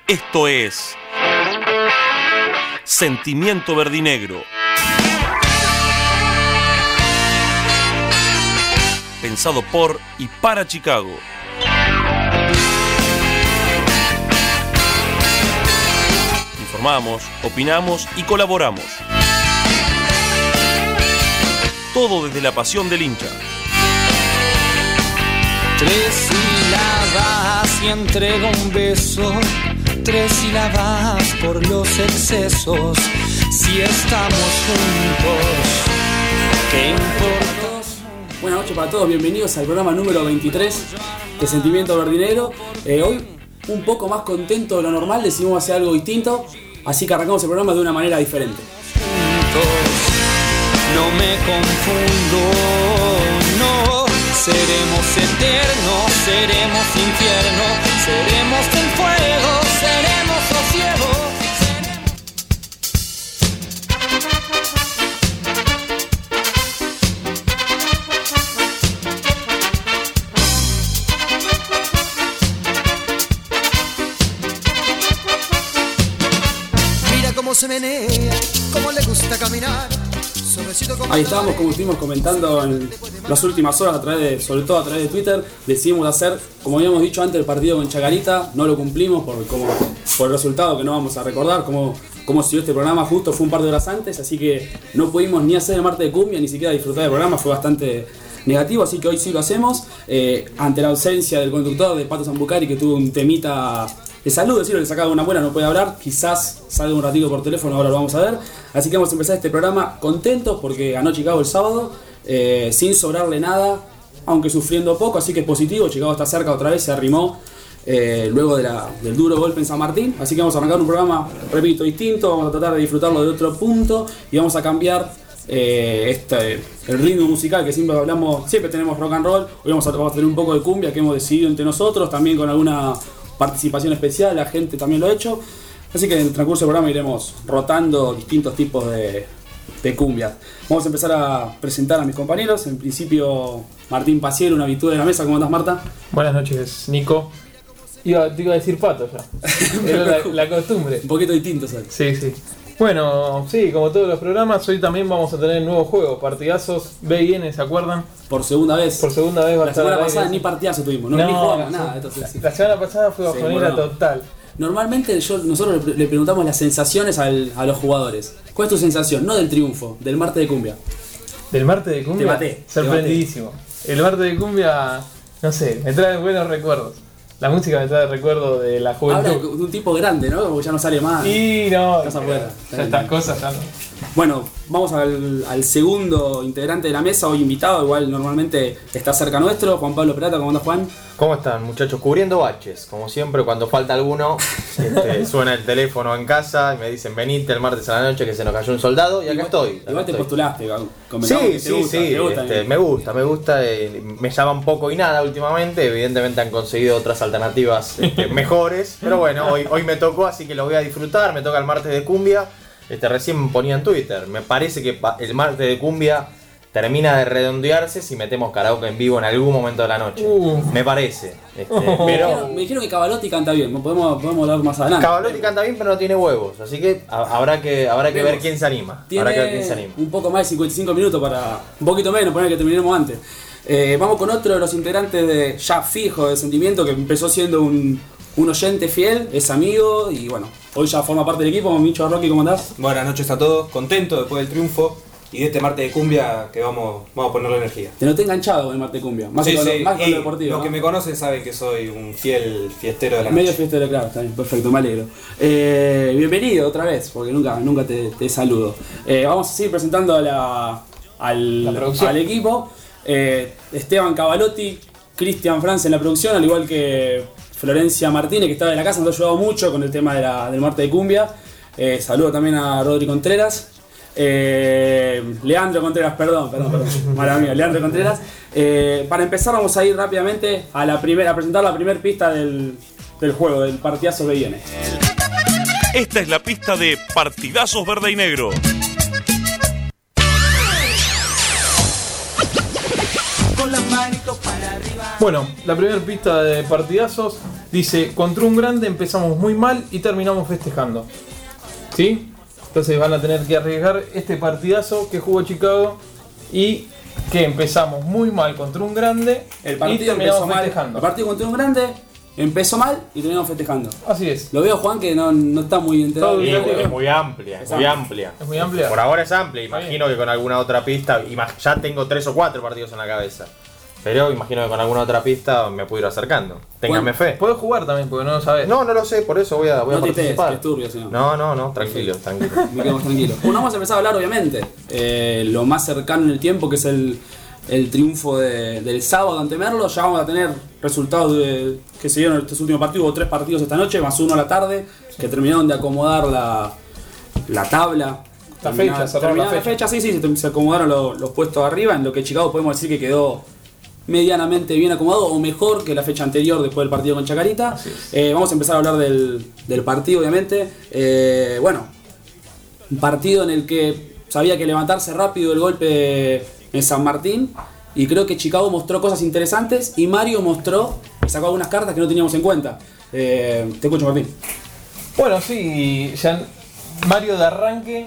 Esto es Sentimiento Verdinegro. Pensado por y para Chicago. Informamos, opinamos y colaboramos. Todo desde la pasión del hincha. 3 sílabas y entrego un beso. 3 sílabas por los excesos. Si estamos juntos, ¿qué importa? Buenas noches para todos, bienvenidos al programa número 23 de Sentimiento Verdinegro. Hoy un poco más contento de lo normal, decidimos hacer algo distinto, así que arrancamos el programa de una manera diferente. No me confundo, no. Seremos eternos, seremos infierno, seremos el fuego, seremos sosiego. Mira cómo se menea, cómo le gusta caminar. Ahí estábamos, como estuvimos comentando en las últimas horas, sobre todo a través de Twitter. Decidimos hacer, como habíamos dicho antes, el partido con Chacarita. No lo cumplimos por el resultado que no vamos a recordar, cómo siguió este programa. Justo fue un par de horas antes, así que no pudimos ni hacer el martes de cumbia, ni siquiera disfrutar del programa. Fue bastante negativo, así que hoy sí lo hacemos. Ante la ausencia del conductor de Pato Zambucari, que tuvo un temita de salud, decirlo, le sacaba una buena, no puede hablar, quizás salga un ratito por teléfono, ahora lo vamos a ver. Así que vamos a empezar este programa contentos porque ganó Chicago el sábado, sin sobrarle nada, aunque sufriendo poco, así que es positivo. Chicago está cerca otra vez, se arrimó luego del duro golpe en San Martín. Así que vamos a arrancar un programa, repito, distinto. Vamos a tratar de disfrutarlo de otro punto y vamos a cambiar el ritmo musical que siempre hablamos. Siempre tenemos rock and roll, hoy vamos a tener un poco de cumbia que hemos decidido entre nosotros, también con alguna participación especial, la gente también lo ha hecho. Así que en el transcurso del programa iremos rotando distintos tipos de cumbias. Vamos a empezar a presentar a mis compañeros. En principio, Martín Paciero, una habitué de la mesa. ¿Cómo andás, Marta? Buenas noches, Nico. Te iba a decir Pato ya. Era la costumbre. Un poquito distinto, ¿sabes? Sí. Bueno, sí, como todos los programas, hoy también vamos a tener nuevos juegos, partidazos, B y N, ¿se acuerdan? Por segunda vez va a estar. La semana pasada ni partidazo tuvimos, ni jugamos nada. Entonces, la semana pasada fue bajonera total. Normalmente nosotros le preguntamos las sensaciones a los jugadores. ¿Cuál es tu sensación? No del triunfo, del martes de cumbia. ¿Del martes de cumbia? Te maté. Sorprendidísimo. El martes de cumbia, no sé, me trae buenos recuerdos. La música me trae recuerdo de la juventud. Habla de un tipo grande, ¿no? Como ya no sale más. Y no, estás afuera. Ya estas cosas ya no. Bueno, vamos al segundo integrante de la mesa, hoy invitado, igual normalmente está cerca nuestro, Juan Pablo Perata. ¿Cómo andas, Juan? ¿Cómo están, muchachos? Cubriendo baches, como siempre, cuando falta alguno, suena el teléfono en casa y me dicen venite el martes a la noche que se nos cayó un soldado y acá estoy. Igual te postulaste, Sí, me gusta, me llaman poco y nada últimamente, evidentemente han conseguido otras alternativas mejores, pero bueno, hoy me tocó, así que lo voy a disfrutar. Me toca el martes de cumbia. Recién ponía en Twitter, me parece que el martes de cumbia termina de redondearse si metemos karaoke en vivo en algún momento de la noche. Me parece. Pero me dijeron que Cavalotti canta bien, podemos hablar más adelante. Cavalotti canta bien, pero no tiene huevos, así que habrá que ver quién se anima. Tiene un poco más de 55 minutos para un poquito menos, poner que terminemos antes. Vamos con otro de los integrantes de ya fijo de Sentimiento, que empezó siendo un oyente fiel, es amigo y bueno, hoy ya forma parte del equipo. Micho Rocky, ¿cómo andás? Buenas noches a todos, contento después del triunfo y de este martes de cumbia que vamos a ponerle energía. Te noté enganchado con el martes de cumbia, más con lo deportivo. Los que me conocen saben que soy un fiel fiestero de la medio noche. Fiestero, claro, está bien, perfecto, me alegro. Bienvenido otra vez, porque nunca te saludo. Vamos a seguir presentando al equipo. Esteban Cavalotti, Cristian Franz en la producción, al igual que Florencia Martínez, que estaba en la casa, nos ha ayudado mucho con el tema del martes de cumbia. Saludo también a Rodri Contreras. Leandro Contreras, perdón, mala mía, Leandro Contreras. Para empezar vamos a ir rápidamente a presentar la primera pista del juego, del partidazo que viene. Esta es la pista de Partidazos Verde y Negro. Bueno, la primera pista de partidazos Dice, contra un grande empezamos muy mal y terminamos festejando. ¿Sí? Entonces van a tener que arriesgar este partidazo que jugó Chicago y que empezamos muy mal contra un grande El partido y terminamos empezó mal. festejando. El partido contra un grande empezó mal y terminamos festejando. Así es. Lo veo Juan que no está muy enterado. Todo bien. Es muy amplia, es muy amplia. Es muy amplia. Por ahora es amplia, imagino que con alguna otra pista, ya tengo 3 o 4 partidos en la cabeza. Pero imagino que con alguna otra pista me puedo ir acercando. Ténganme fe. Puedes jugar también porque no lo sabes. No lo sé, por eso voy a No te participar. que es turbio, si no. No, tranquilo. Me quedo más tranquilo. Bueno, vamos a empezar a hablar, obviamente, lo más cercano en el tiempo, que es el triunfo del sábado ante Merlo. Ya vamos a tener resultados que se dieron en estos últimos partidos. Hubo 3 partidos esta noche, más 1 a la tarde, que terminaron de acomodar la tabla. Cerraron la fecha. Sí, se acomodaron los puestos arriba, en lo que Chicago podemos decir que quedó medianamente bien acomodado o mejor que la fecha anterior después del partido con Chacarita. Vamos a empezar a hablar del partido, obviamente. Bueno, un partido en el que sabía que levantarse rápido el golpe en San Martín, y creo que Chicago mostró cosas interesantes y Mario mostró y sacó algunas cartas que no teníamos en cuenta. Te escucho, Martín. Bueno, sí, ya Mario de arranque,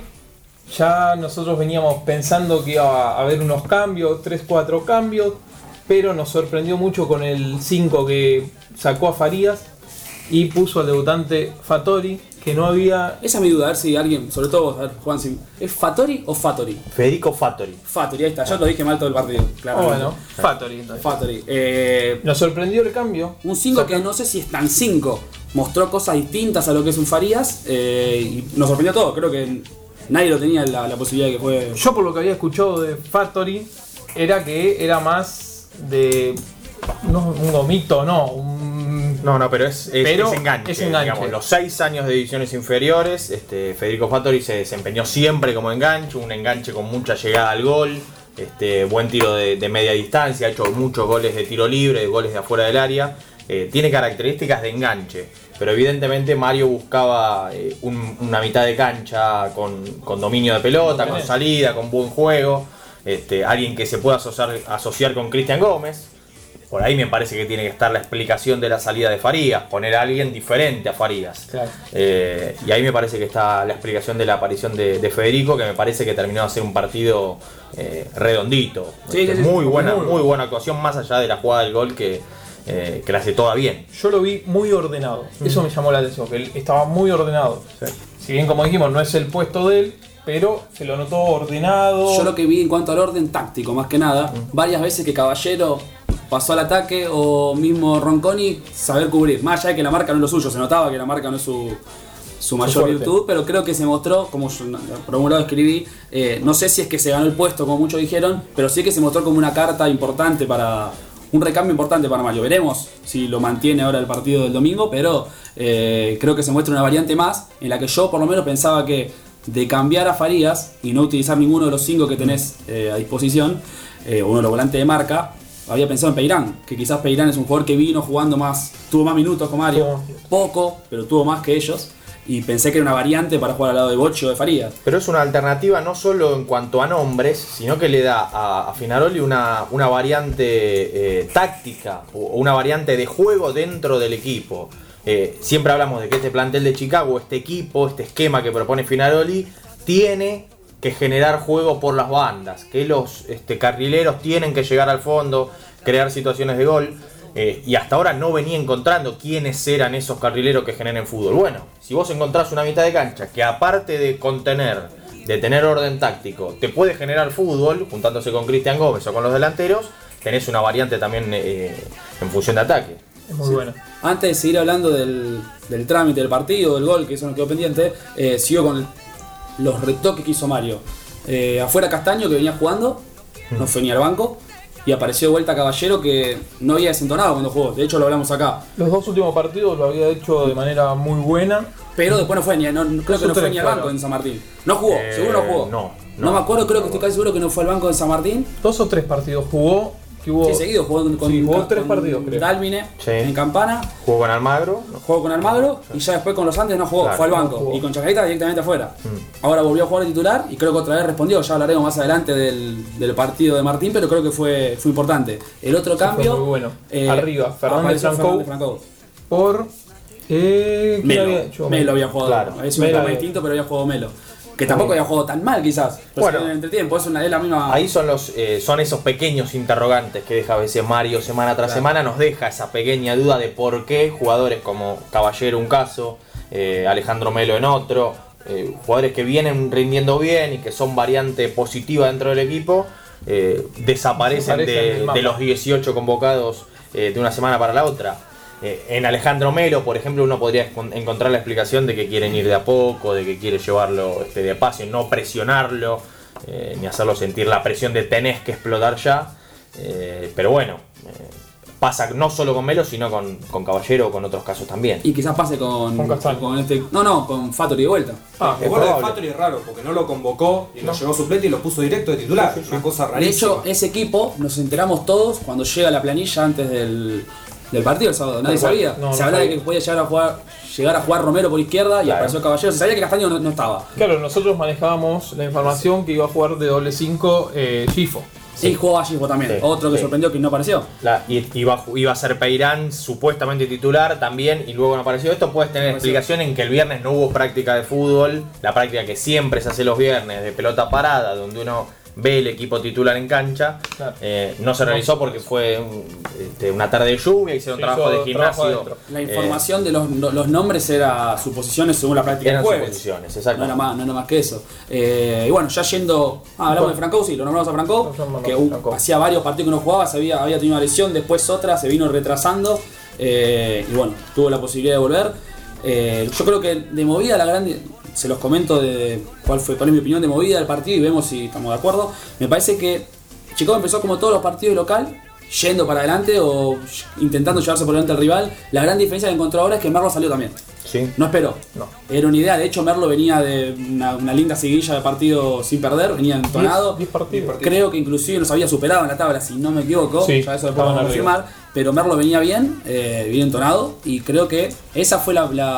ya nosotros veníamos pensando que iba a haber unos cambios, 3-4 cambios, pero nos sorprendió mucho con el 5 que sacó a Farías y puso al debutante Fattori, que no había... Esa es mi duda, a ver si alguien, sobre todo vos, a ver, Juan, ¿es Fattori o Fattori? Federico Fattori. Fattori, ahí está, yo lo dije mal todo el partido, claro. Bueno, Fattori entonces. Fattori. Nos sorprendió el cambio. Un 5 que no sé si es tan 5, mostró cosas distintas a lo que es un Farías, y nos sorprendió todo, creo que nadie lo tenía la posibilidad de que juegue. Yo por lo que había escuchado de Fattori, era que era más de... No, un gomito, no, No, pero es enganche. Es enganche. Digamos, los 6 años de divisiones inferiores, Federico Fattori se desempeñó siempre como enganche, un enganche con mucha llegada al gol, buen tiro de media distancia, ha hecho muchos goles de tiro libre, goles de afuera del área, tiene características de enganche, pero evidentemente Mario buscaba una mitad de cancha con dominio de pelota, con salida, con buen juego, alguien que se pueda asociar con Cristian Gómez. Por ahí me parece que tiene que estar la explicación de la salida de Farías, poner a alguien diferente a Farías. Claro. Y ahí me parece que está la explicación de la aparición de Federico, que me parece que terminó de ser un partido redondito. Sí, muy buena actuación, más allá de la jugada del gol que la hace toda bien. Yo lo vi muy ordenado, eso me llamó la atención, que él estaba muy ordenado. Sí. Si bien, como dijimos, no es el puesto de él, pero se lo notó ordenado. Yo lo que vi en cuanto al orden táctico, más que nada, varias veces que Caballero pasó al ataque o mismo Ronconi saber cubrir. Más allá de que la marca no es lo suyo, se notaba que la marca no es su mayor virtud, pero creo que se mostró, como yo por un lado escribí, no sé si es que se ganó el puesto como muchos dijeron, pero sí que se mostró como una carta importante un recambio importante para Mario. Veremos si lo mantiene ahora el partido del domingo, pero creo que se muestra una variante más en la que yo por lo menos pensaba que de cambiar a Farías y no utilizar ninguno de los 5 que tenés a disposición, uno de los volantes de marca, había pensado en Peirán, que quizás Peirán es un jugador que vino jugando más, tuvo más minutos con Mario, poco, pero tuvo más que ellos, y pensé que era una variante para jugar al lado de Bochi o de Farías. Pero es una alternativa no solo en cuanto a nombres, sino que le da a Finaroli una variante táctica o una variante de juego dentro del equipo. Siempre hablamos de que este plantel de Chicago, este equipo, este esquema que propone Finaroli, tiene que generar juego por las bandas, que los carrileros tienen que llegar al fondo, crear situaciones de gol, y hasta ahora no venía encontrando quiénes eran esos carrileros que generen fútbol. Bueno, si vos encontrás una mitad de cancha que aparte de contener, de tener orden táctico, te puede generar fútbol, juntándose con Cristian Gómez o con los delanteros, tenés una variante también en función de ataque. Es muy bueno. Antes de seguir hablando del trámite del partido, del gol, que eso nos quedó pendiente, sigo con los retoques que hizo Mario. Afuera Castaño, que venía jugando, no fue ni al banco, y apareció de vuelta Caballero, que no había desentonado cuando jugó. De hecho, lo hablamos acá. Los 2 últimos partidos lo había hecho de manera muy buena, pero después no fue creo que no fue ni al banco en San Martín. No jugó, seguro no jugó. No me acuerdo, creo que estoy casi seguro que no fue al banco en San Martín. 2 o 3 partidos jugó. Sí, seguido, jugó jugó 3 partidos, creo. Dálmine, en Campana. Jugó con Almagro. Jugó con Almagro y ya después con los Andes no jugó, claro, fue al banco. Y con Chacarita directamente afuera. Ahora volvió a jugar de titular y creo que otra vez respondió. Ya hablaremos más adelante del partido de Martín, pero creo que fue importante. El otro cambio. Fue muy bueno. Arriba, Fernández Francou. por... Melo había jugado. Claro. Es un tema distinto, pero había jugado Melo. Que tampoco había jugado tan mal, quizás. Pero bueno, en el entretiempo, es la misma. Ahí son esos pequeños interrogantes que deja a veces Mario semana tras semana. Nos deja esa pequeña duda de por qué jugadores como Caballero, un caso, Alejandro Melo en otro, jugadores que vienen rindiendo bien y que son variante positiva dentro del equipo, desaparecen de los 18 convocados de una semana para la otra. En Alejandro Melo, por ejemplo, uno podría encontrar la explicación de que quieren ir de a poco, de que quiere llevarlo de paso, no presionarlo, ni hacerlo sentir la presión de tenés que explotar ya. Pero bueno, pasa no solo con Melo, sino con Caballero o con otros casos también. Y quizás pase con con Fattori de vuelta. El gol de Fattori es raro, porque no lo convocó y lo llevó suplente y lo puso directo de titular. Una cosa rarísima. De hecho, ese equipo nos enteramos todos cuando llega la planilla antes del partido el sábado. Nadie sabía. Se hablaba de que podía llegar a jugar Romero por izquierda y apareció Caballero. Se sabía que Castaño no estaba. Claro, nosotros manejábamos la información que iba a jugar de doble 5 Gifo. Sí, jugaba Gifo también. Otro que sorprendió que no apareció. Y iba a ser Peirán supuestamente titular también y luego no apareció. Esto puede tener explicación en que el viernes no hubo práctica de fútbol. La práctica que siempre se hace los viernes de pelota parada, donde uno ve el equipo titular en cancha, no se realizó porque fue una tarde de lluvia, hicieron trabajo de gimnasio. La información de los nombres era suposiciones según la práctica del jueves. Suposiciones, exacto. No era más que eso. Y bueno, ya yendo, hablamos de Francou, sí, lo nombramos a Francou, que hacía varios partidos que no jugaba, había tenido una lesión, después otra, se vino retrasando, y bueno, tuvo la posibilidad de volver. Yo creo que de movida la grande, se los comento de cuál es mi opinión de movida del partido y vemos si estamos de acuerdo. Me parece que Chicago empezó como todos los partidos local, yendo para adelante o intentando llevarse por delante al rival. La gran diferencia que encontró ahora es que Merlo salió también. Sí. No esperó. No. Era una idea. De hecho, Merlo venía de una linda seguidilla de partido sin perder, venía entonado. 10 partidos. Creo que inclusive nos había superado en la tabla, si no me equivoco. Sí, ya eso lo podemos confirmar. Pero Merlo venía bien entonado. Y creo que esa fue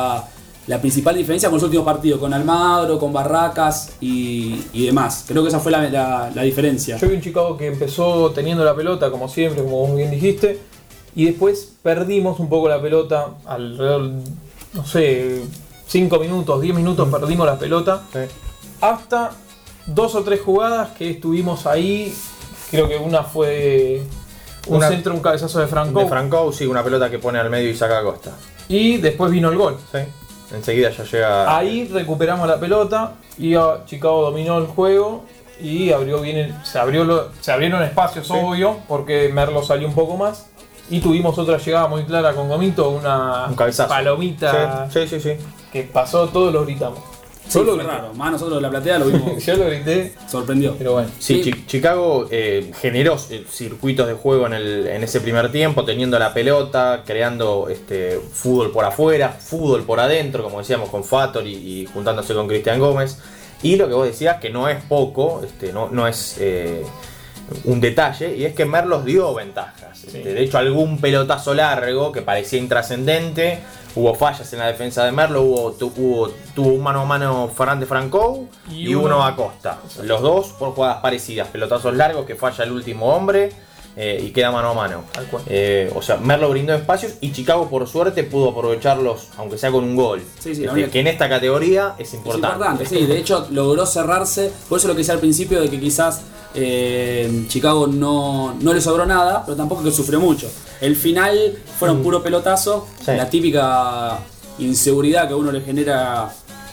la principal diferencia con los últimos partidos, con Almagro, con Barracas y demás. Creo que esa fue la diferencia. Yo vi un Chicago que empezó teniendo la pelota, como siempre, como vos bien dijiste, y después perdimos un poco la pelota, alrededor, no sé, 5 minutos, 10 minutos perdimos la pelota, hasta 2 o 3 jugadas que estuvimos ahí. Creo que una fue un centro, un cabezazo de Francou. De Francou, sí, una pelota que pone al medio y saca a Costa. Y después vino el gol. Sí. Enseguida ya llega. Ahí recuperamos la pelota y Chicago dominó el juego y abrió bien se abrieron espacios, obvio, porque Merlo salió un poco más y tuvimos otra llegada muy clara con Gomito, un cabezazo. Palomita Sí. que pasó, todos lo gritamos. Sí, fue raro, más nosotros de la platea lo vimos. Yo lo grité, sorprendió. Pero bueno. Sí, Chicago generó circuitos de juego en ese primer tiempo, teniendo la pelota, creando fútbol por afuera, fútbol por adentro, como decíamos, con Fattori y juntándose con Cristian Gómez. Y lo que vos decías, que no es poco, no es un detalle, y es que Merlos dio ventajas. Sí. De hecho, algún pelotazo largo que parecía intrascendente. Hubo fallas en la defensa de Merlo, tuvo un mano a mano Fernández Francou y uno a Costa. Los dos por jugadas parecidas, pelotazos largos que falla el último hombre y queda mano a mano. O sea, Merlo brindó espacios y Chicago por suerte pudo aprovecharlos, aunque sea con un gol. Sí, que en esta categoría es importante. Sí, de hecho logró cerrarse, por eso lo que decía al principio de que quizás Chicago no le sobró nada, pero tampoco que sufrió mucho. El final fueron puro pelotazo, la típica inseguridad que a uno le genera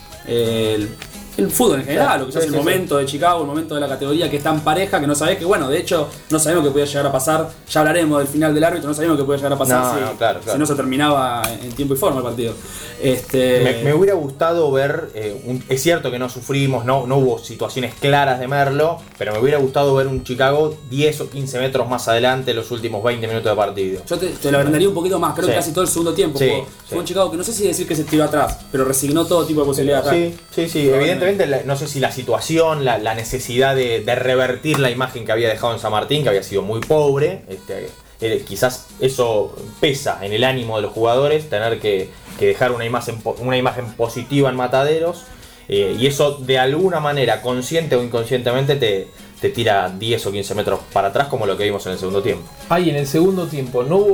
el fútbol en general, lo que es el momento de Chicago, el momento de la categoría que es tan pareja que no sabés que, bueno, de hecho no sabemos qué podía llegar a pasar. Ya hablaremos del final del árbitro, no sabemos qué podía llegar a pasar si no se terminaba en tiempo y forma el partido. Me hubiera gustado ver, es cierto que no sufrimos, no hubo situaciones claras de Merlo, pero me hubiera gustado ver un Chicago 10 o 15 metros más adelante los últimos 20 minutos de partido. Yo te lo agrandaría un poquito más, creo que casi todo el segundo tiempo. Fue un Chicago que no sé si decir que se tiró atrás, pero resignó todo tipo de posibilidades atrás. Sí, evidentemente no sé si la situación, la necesidad de revertir la imagen que había dejado en San Martín, que había sido muy pobre, quizás eso pesa en el ánimo de los jugadores, tener que dejar una imagen positiva en Mataderos, y eso de alguna manera, consciente o inconscientemente, te tira 10 o 15 metros para atrás, como lo que vimos en el segundo tiempo. En el segundo tiempo no hubo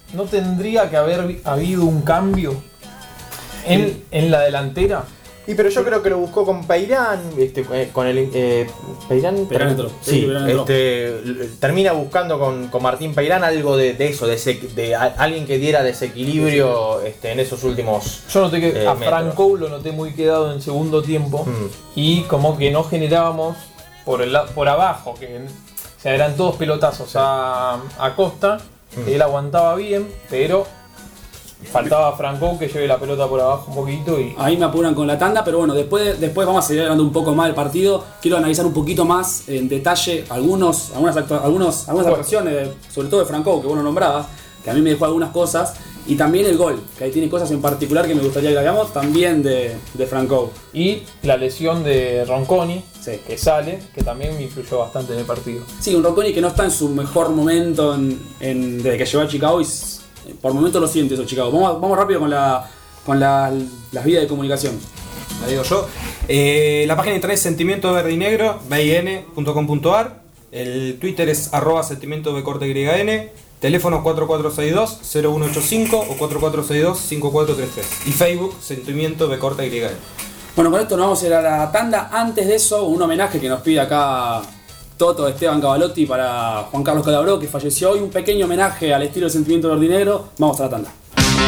¿no tendría que haber habido un cambio en la delantera? Y pero yo creo que lo buscó con Peirán, con el Peirán entró. Sí, Peirán entró. Termina buscando con Martín Peirán algo de eso, de alguien que diera desequilibrio en esos últimos. Yo noté que a metros. Franco lo noté muy quedado en segundo tiempo y como que no generábamos por abajo, que o sea, eran todos pelotazos a Costa, él aguantaba bien, pero faltaba Franco que lleve la pelota por abajo un poquito y... Ahí me apuran con la tanda, pero bueno, después vamos a seguir hablando un poco más del partido. Quiero analizar un poquito más en detalle algunas actuaciones, sobre todo de Franco, que vos lo nombrabas, que a mí me dejó algunas cosas, y también el gol, que ahí tiene cosas en particular que me gustaría que hagamos, también de Franco. Y la lesión de Ronconi, Sí. que sale, que también me influyó bastante en el partido. Sí, un Ronconi que no está en su mejor momento desde que llegó a Chicago y por momentos lo siente eso, Chicago. Vamos rápido con las vías de comunicación. La digo yo. La página de internet es Sentimiento Verde y Negro, bin.com.ar. El Twitter es @sentimientoBcorteYN. Teléfono 4462-0185 o 4462-5433. Y Facebook, Sentimiento BCorteYN. Bueno, con esto nos vamos a ir a la tanda. Antes de eso, un homenaje que nos pide acá Toto Esteban Cavalotti para Juan Carlos Calabró, que falleció hoy. Un pequeño homenaje al estilo de Sentimiento Verde y Negro. Vamos a la tanda.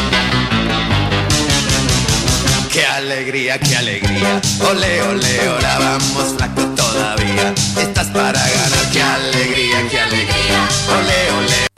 Qué alegría, ole, ole, ahora vamos flaco todavía. Estás para ganar, qué alegría, ole, ole.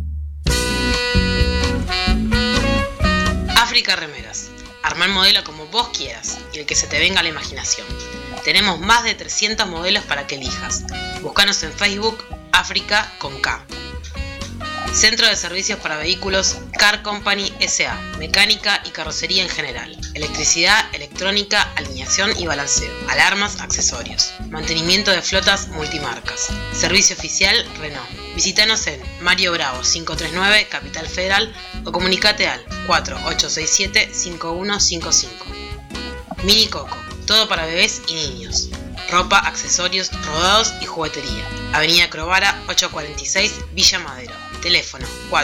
África Remeras. Arma el modelo como vos quieras y el que se te venga a la imaginación. Tenemos más de 300 modelos para que elijas. Búscanos en Facebook, África con K. Centro de Servicios para Vehículos Car Company S.A. Mecánica y carrocería en general. Electricidad, electrónica, alineación y balanceo. Alarmas, accesorios. Mantenimiento de flotas multimarcas. Servicio oficial Renault. Visítanos en Mario Bravo 539, Capital Federal, o comunicate al 4867-5155. Mini Coco. Todo para bebés y niños. Ropa, accesorios, rodados y juguetería. Avenida Crovara 846, Villa Madero. Teléfono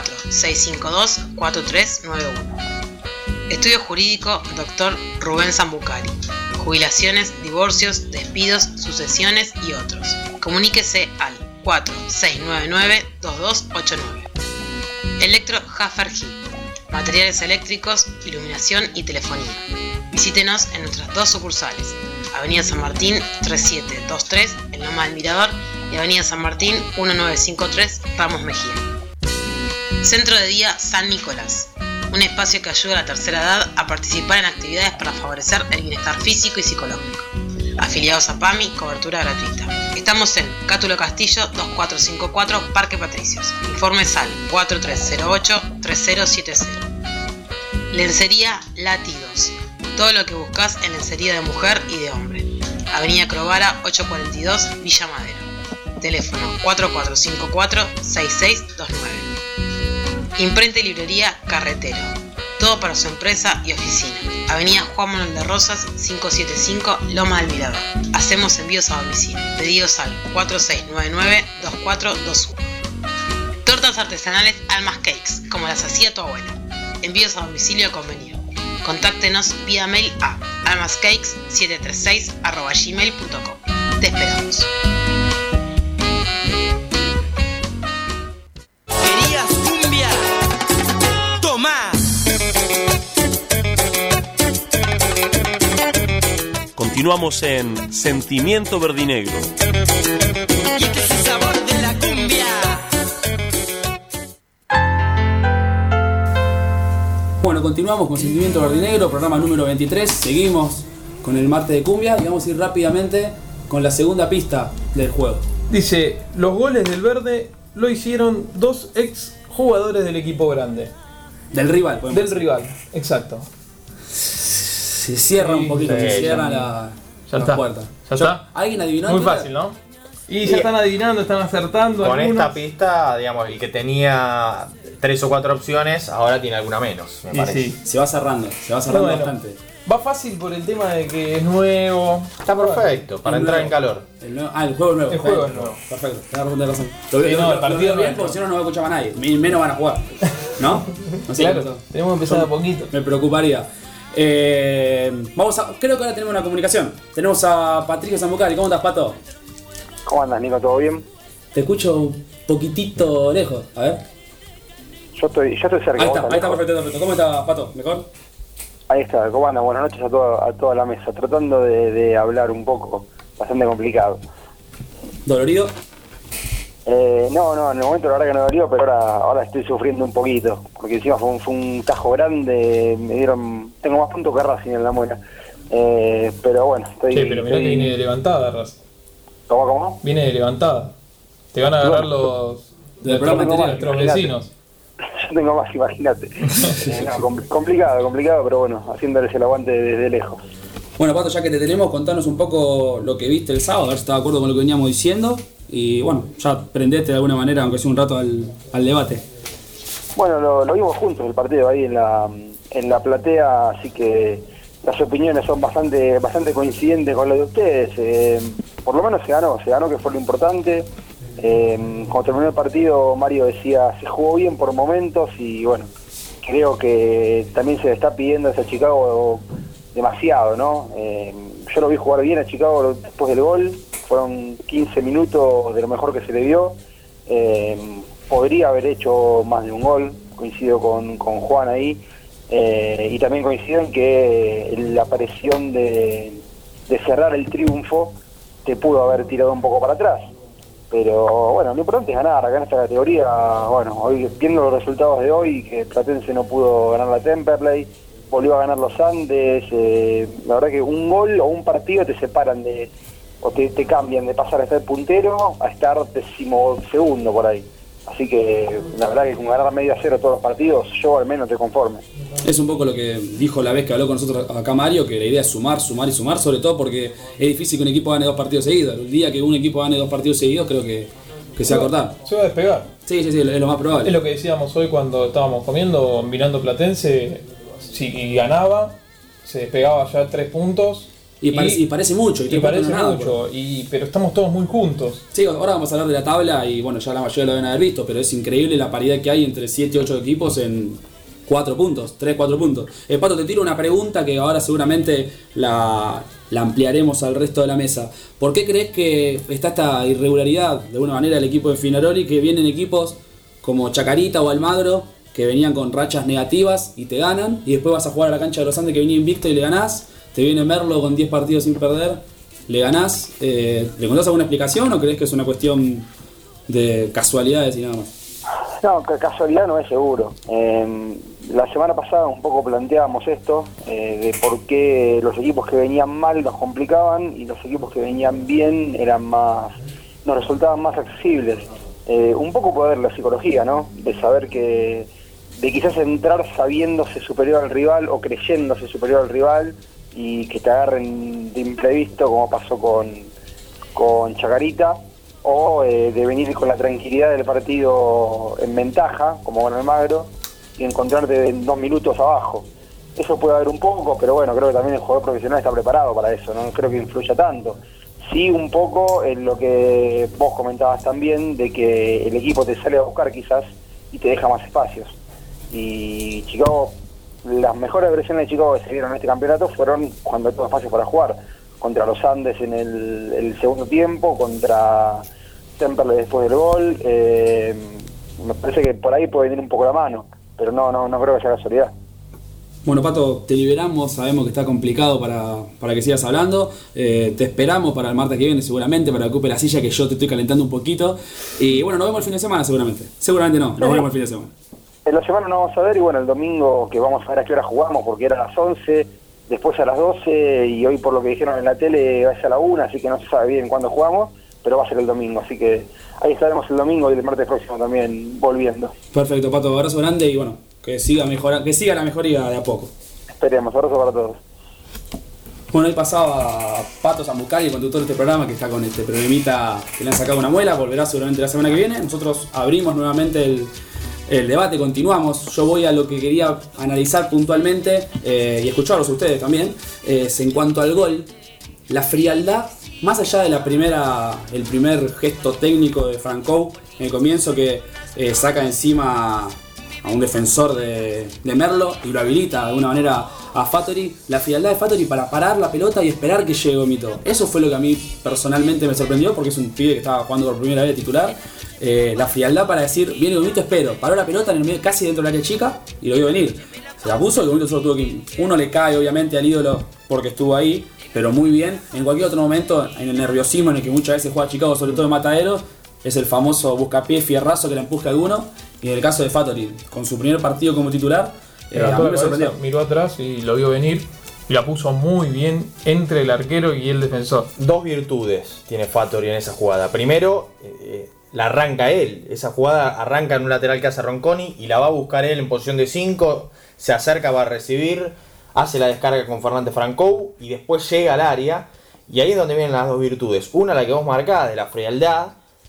4652-4391. Estudio Jurídico Dr. Rubén Zambucari. Jubilaciones, divorcios, despidos, sucesiones y otros. Comuníquese al 4699-2289. Electro Jaffer Gil. Materiales eléctricos, iluminación y telefonía. Visítenos en nuestras dos sucursales. Avenida San Martín 3723 en Loma del Mirador y Avenida San Martín 1953 Ramos Mejía. Centro de Día San Nicolás. Un espacio que ayuda a la tercera edad a participar en actividades para favorecer el bienestar físico y psicológico. Afiliados a PAMI, cobertura gratuita. Estamos en Cátulo Castillo 2454, Parque Patricios. Informes al 4308-3070. Lencería Latidos. Todo lo que buscas en lencería de mujer y de hombre. Avenida Crovara 842, Villa Madero. Teléfono 4454-6629. Imprenta y librería Carretero. Todo para su empresa y oficina. Avenida Juan Manuel de Rosas 575, Loma del Mirador. Hacemos envíos a domicilio. Pedidos al 4699-2421. Tortas artesanales Almas Cakes, como las hacía tu abuela. Envíos a domicilio convenido. Contáctenos vía mail a almascakes736@gmail.com. Te esperamos. ¿Querías cumbia? ¡Toma! Continuamos en Sentimiento Verdinegro. Y este es el sabor de la cumbia. Bueno, continuamos con Sentimiento Verdinegro, programa número 23. Seguimos con el martes de cumbia y vamos a ir rápidamente con la segunda pista del juego. Dice, los goles del verde lo hicieron dos ex jugadores del equipo grande. Del rival, podemos Del decir. rival, exacto. Se cierra un poquito, se cierra la puerta. ¿Ya está? ¿Alguien adivinó? Muy Twitter? fácil, ¿no? Y ya están adivinando, están acertando. Con algunos. esta pista, digamos, el que tenía 3 o 4 opciones, ahora tiene alguna menos, me Y parece. sí. Se va cerrando Bueno. bastante. Va fácil por el tema de que es nuevo. Está perfecto, para entrar en calor. El juego es nuevo. El juego es nuevo. Perfecto, tenés razón. El partido bien, porque si no, no va a escuchar más nadie. Menos van a jugar. ¿No? No sé, claro, tenemos que empezar a poquito. Me preocuparía. Creo que ahora tenemos una comunicación. Tenemos a Patricio Zambucari. ¿Cómo estás, Pato? ¿Cómo andas, Nico? ¿Todo bien? Te escucho un poquitito lejos. A ver. Yo estoy cerca. Ahí está perfecto. ¿Cómo estás, Pato? ¿Mejor? Ahí está, ¿cómo andas? Buenas noches a toda la mesa. Tratando de hablar un poco, bastante complicado. ¿Dolorido? No, en el momento la verdad que no dolió, pero ahora estoy sufriendo un poquito. Porque encima fue un tajo grande, tengo más puntos que Racing en la muela. Pero bueno, estoy... Sí, pero mirá que viene de levantada, Racing. ¿Cómo? Viene de levantada. Te van a agarrar los nuestros vecinos. Yo tengo más, imagínate. Complicado, pero bueno, haciéndoles el aguante desde lejos. Bueno, Pato, ya que te tenemos, contanos un poco lo que viste el sábado, a ver si estás de acuerdo con lo que veníamos diciendo. Y bueno, ya prendete de alguna manera, aunque sea un rato, al debate. Bueno, lo vimos juntos el partido ahí en la platea, así que las opiniones son bastante coincidentes con las de ustedes. Por lo menos se ganó, que fue lo importante. Cuando terminó el partido, Mario decía, se jugó bien por momentos y bueno, creo que también se le está pidiendo a ese Chicago demasiado, ¿no? Yo lo vi jugar bien a Chicago después del gol, fueron 15 minutos de lo mejor que se le dio. Podría haber hecho más de un gol, coincido con Juan ahí, y también coincido en que la aparición de cerrar el triunfo te pudo haber tirado un poco para atrás. Pero bueno, lo importante es ganar acá en esta categoría. Bueno, hoy viendo los resultados de hoy, que Platense no pudo ganar la Temperley, volvió a ganar los Andes. La verdad que un gol o un partido te separan o te cambian de pasar a estar puntero a estar 12º por ahí. Así que la verdad que con ganar medio a 0 todos los partidos, yo al menos te conforme. Es un poco lo que dijo la vez que habló con nosotros acá Mario, que la idea es sumar, sobre todo porque es difícil que un equipo gane 2 partidos seguidos. El día que un equipo gane 2 partidos seguidos, creo que se va a cortar. Se va a despegar. Sí, es lo más probable. Es lo que decíamos hoy cuando estábamos comiendo, mirando Platense. Si ganaba, se despegaba ya 3 puntos. Y parece mucho. Pero estamos todos muy juntos. Sí, ahora vamos a hablar de la tabla y bueno, ya la mayoría lo deben haber visto, pero es increíble la paridad que hay entre 7 y 8 equipos en 4 puntos, 3-4 puntos. Pato, te tiro una pregunta que ahora seguramente la ampliaremos al resto de la mesa. ¿Por qué crees que está esta irregularidad de alguna manera del equipo de Finaroli, que vienen equipos como Chacarita o Almagro, que venían con rachas negativas y te ganan, y después vas a jugar a la cancha de los Andes que venía invicto y le ganás? Te viene Merlo con 10 partidos sin perder, le ganás. ¿Le contás alguna explicación o crees que es una cuestión de casualidades y nada más? No, casualidad no es seguro. La semana pasada un poco planteábamos esto, de por qué los equipos que venían mal nos complicaban y los equipos que venían bien nos resultaban más accesibles. Un poco poder la psicología, ¿no? De saber de quizás entrar sabiéndose superior al rival o creyéndose superior al rival, y que te agarren de imprevisto como pasó con Chacarita, o de venir con la tranquilidad del partido en ventaja, como con Almagro, y encontrarte en 2 minutos abajo. Eso puede haber un poco, pero bueno, creo que también el jugador profesional está preparado para eso, no creo que influya tanto. Sí, un poco en lo que vos comentabas también, de que el equipo te sale a buscar quizás y te deja más espacios. Y Chicago, las mejores versiones de Chicago que se vieron en este campeonato fueron cuando tuvo espacio para jugar. Contra los Andes en el segundo tiempo, contra Temperley después del gol. Me parece que por ahí puede venir un poco la mano, pero no creo que sea casualidad. Bueno, Pato, te liberamos, sabemos que está complicado para que sigas hablando. Te esperamos para el martes que viene seguramente, para que ocupe la silla, que yo te estoy calentando un poquito. Y bueno, nos vemos el fin de semana seguramente. Seguramente no, nos vemos el fin de semana. En la semana no vamos a ver, y bueno, el domingo que vamos a ver a qué hora jugamos, porque era a las 11, después a las 12, y hoy por lo que dijeron en la tele va a ser a la 1, así que no se sabe bien cuándo jugamos, pero va a ser el domingo, así que ahí estaremos el domingo y el martes próximo también volviendo. Perfecto, Pato, abrazo grande y bueno, que siga la mejoría de a poco. Esperemos, abrazo para todos. Bueno, ahí pasaba Pato Zambucari, el conductor de este programa, que está con este problemita que le han sacado una muela, volverá seguramente la semana que viene. Nosotros abrimos nuevamente el debate, continuamos. Yo voy a lo que quería analizar puntualmente y escucharlos a ustedes también. En cuanto al gol, la frialdad, más allá de el primer gesto técnico de Franco en el comienzo, que saca encima a un defensor de Merlo y lo habilita de alguna manera a Fattori, la frialdad de Fattori para parar la pelota y esperar que llegue Gomito. Eso fue lo que a mí personalmente me sorprendió, porque es un pibe que estaba jugando por primera vez de titular. La frialdad para decir, viene Gomito, espero. Paró la pelota en el medio, casi dentro del área chica, y lo vio venir. Se la puso y Gomito solo tuvo que ir. Uno le cae obviamente al ídolo porque estuvo ahí, pero muy bien. En cualquier otro momento, en el nerviosismo en el que muchas veces juega Chicago, sobre todo en Matadero, es el famoso buscapié fierrazo que le empuja a alguno. Y en el caso de Fattori, con su primer partido como titular, a mí me sorprendió. Miró atrás y lo vio venir y la puso muy bien entre el arquero y el defensor. Dos virtudes tiene Fattori en esa jugada. Primero, la arranca él. Esa jugada arranca en un lateral que hace Ronconi y la va a buscar él en posición de 5. Se acerca, va a recibir, hace la descarga con Fernández Francou y después llega al área. Y ahí es donde vienen las dos virtudes. Una, la que vos marcás, de la frialdad.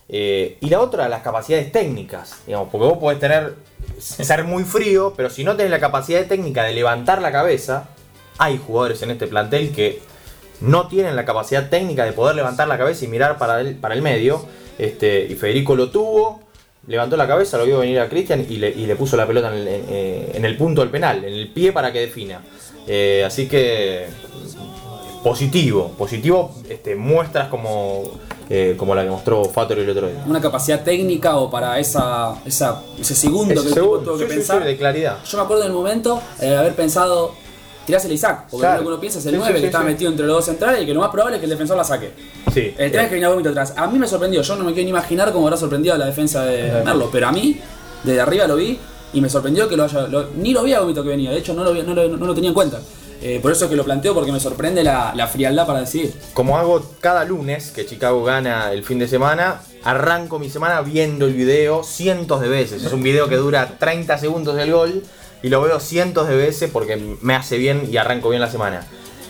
Y la otra, las capacidades técnicas, digamos, porque vos podés ser muy frío, pero si no tenés la capacidad técnica de levantar la cabeza, hay jugadores en este plantel que no tienen la capacidad técnica de poder levantar la cabeza y mirar para el medio, y Federico lo tuvo, levantó la cabeza, lo vio venir a Cristian y le puso la pelota en el punto del penal, en el pie para que defina. Así que positivo, muestras como la que mostró Fattori el otro día. Una capacidad técnica o para ese segundo que el tipo tuvo que pensar. De claridad. Yo me acuerdo del momento de haber pensado, tirásela a Isaac, porque claro, lo que uno piensa es el 9 que estaba metido entre los dos centrales y que lo más probable es que el defensor la saque. Sí, el 3 que venía Gomito atrás. A mí me sorprendió, yo no me quiero ni imaginar cómo habrá sorprendido a la defensa de Merlo, pero a mí, desde arriba lo vi y me sorprendió que ni lo vi a Gomito que venía, de hecho no lo tenía en cuenta. Por eso es que lo planteo, porque me sorprende la frialdad para decidir. Como hago cada lunes que Chicago gana el fin de semana, arranco mi semana viendo el video cientos de veces. Es un video que dura 30 segundos del gol y lo veo cientos de veces porque me hace bien y arranco bien la semana.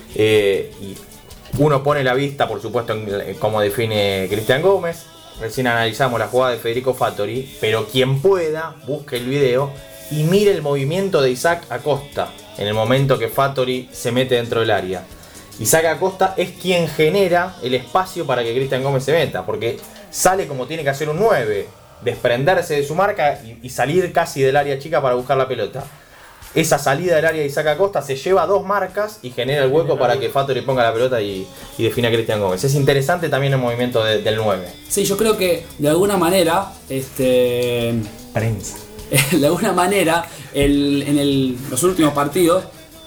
Y uno pone la vista, por supuesto, en cómo define Cristian Gómez. Recién analizamos la jugada de Federico Fattori, pero quien pueda, busque el video y mire el movimiento de Isaac Acosta en el momento que Fattori se mete dentro del área. Isaac Acosta es quien genera el espacio para que Cristian Gómez se meta, porque sale como tiene que hacer un 9, desprenderse de su marca y salir casi del área chica para buscar la pelota. Esa salida del área de Isaac Acosta se lleva 2 marcas y genera el hueco para que Fattori ponga la pelota y defina a Cristian Gómez. Es interesante también el movimiento del 9. Sí, yo creo que de alguna manera prensa. De alguna manera, los últimos partidos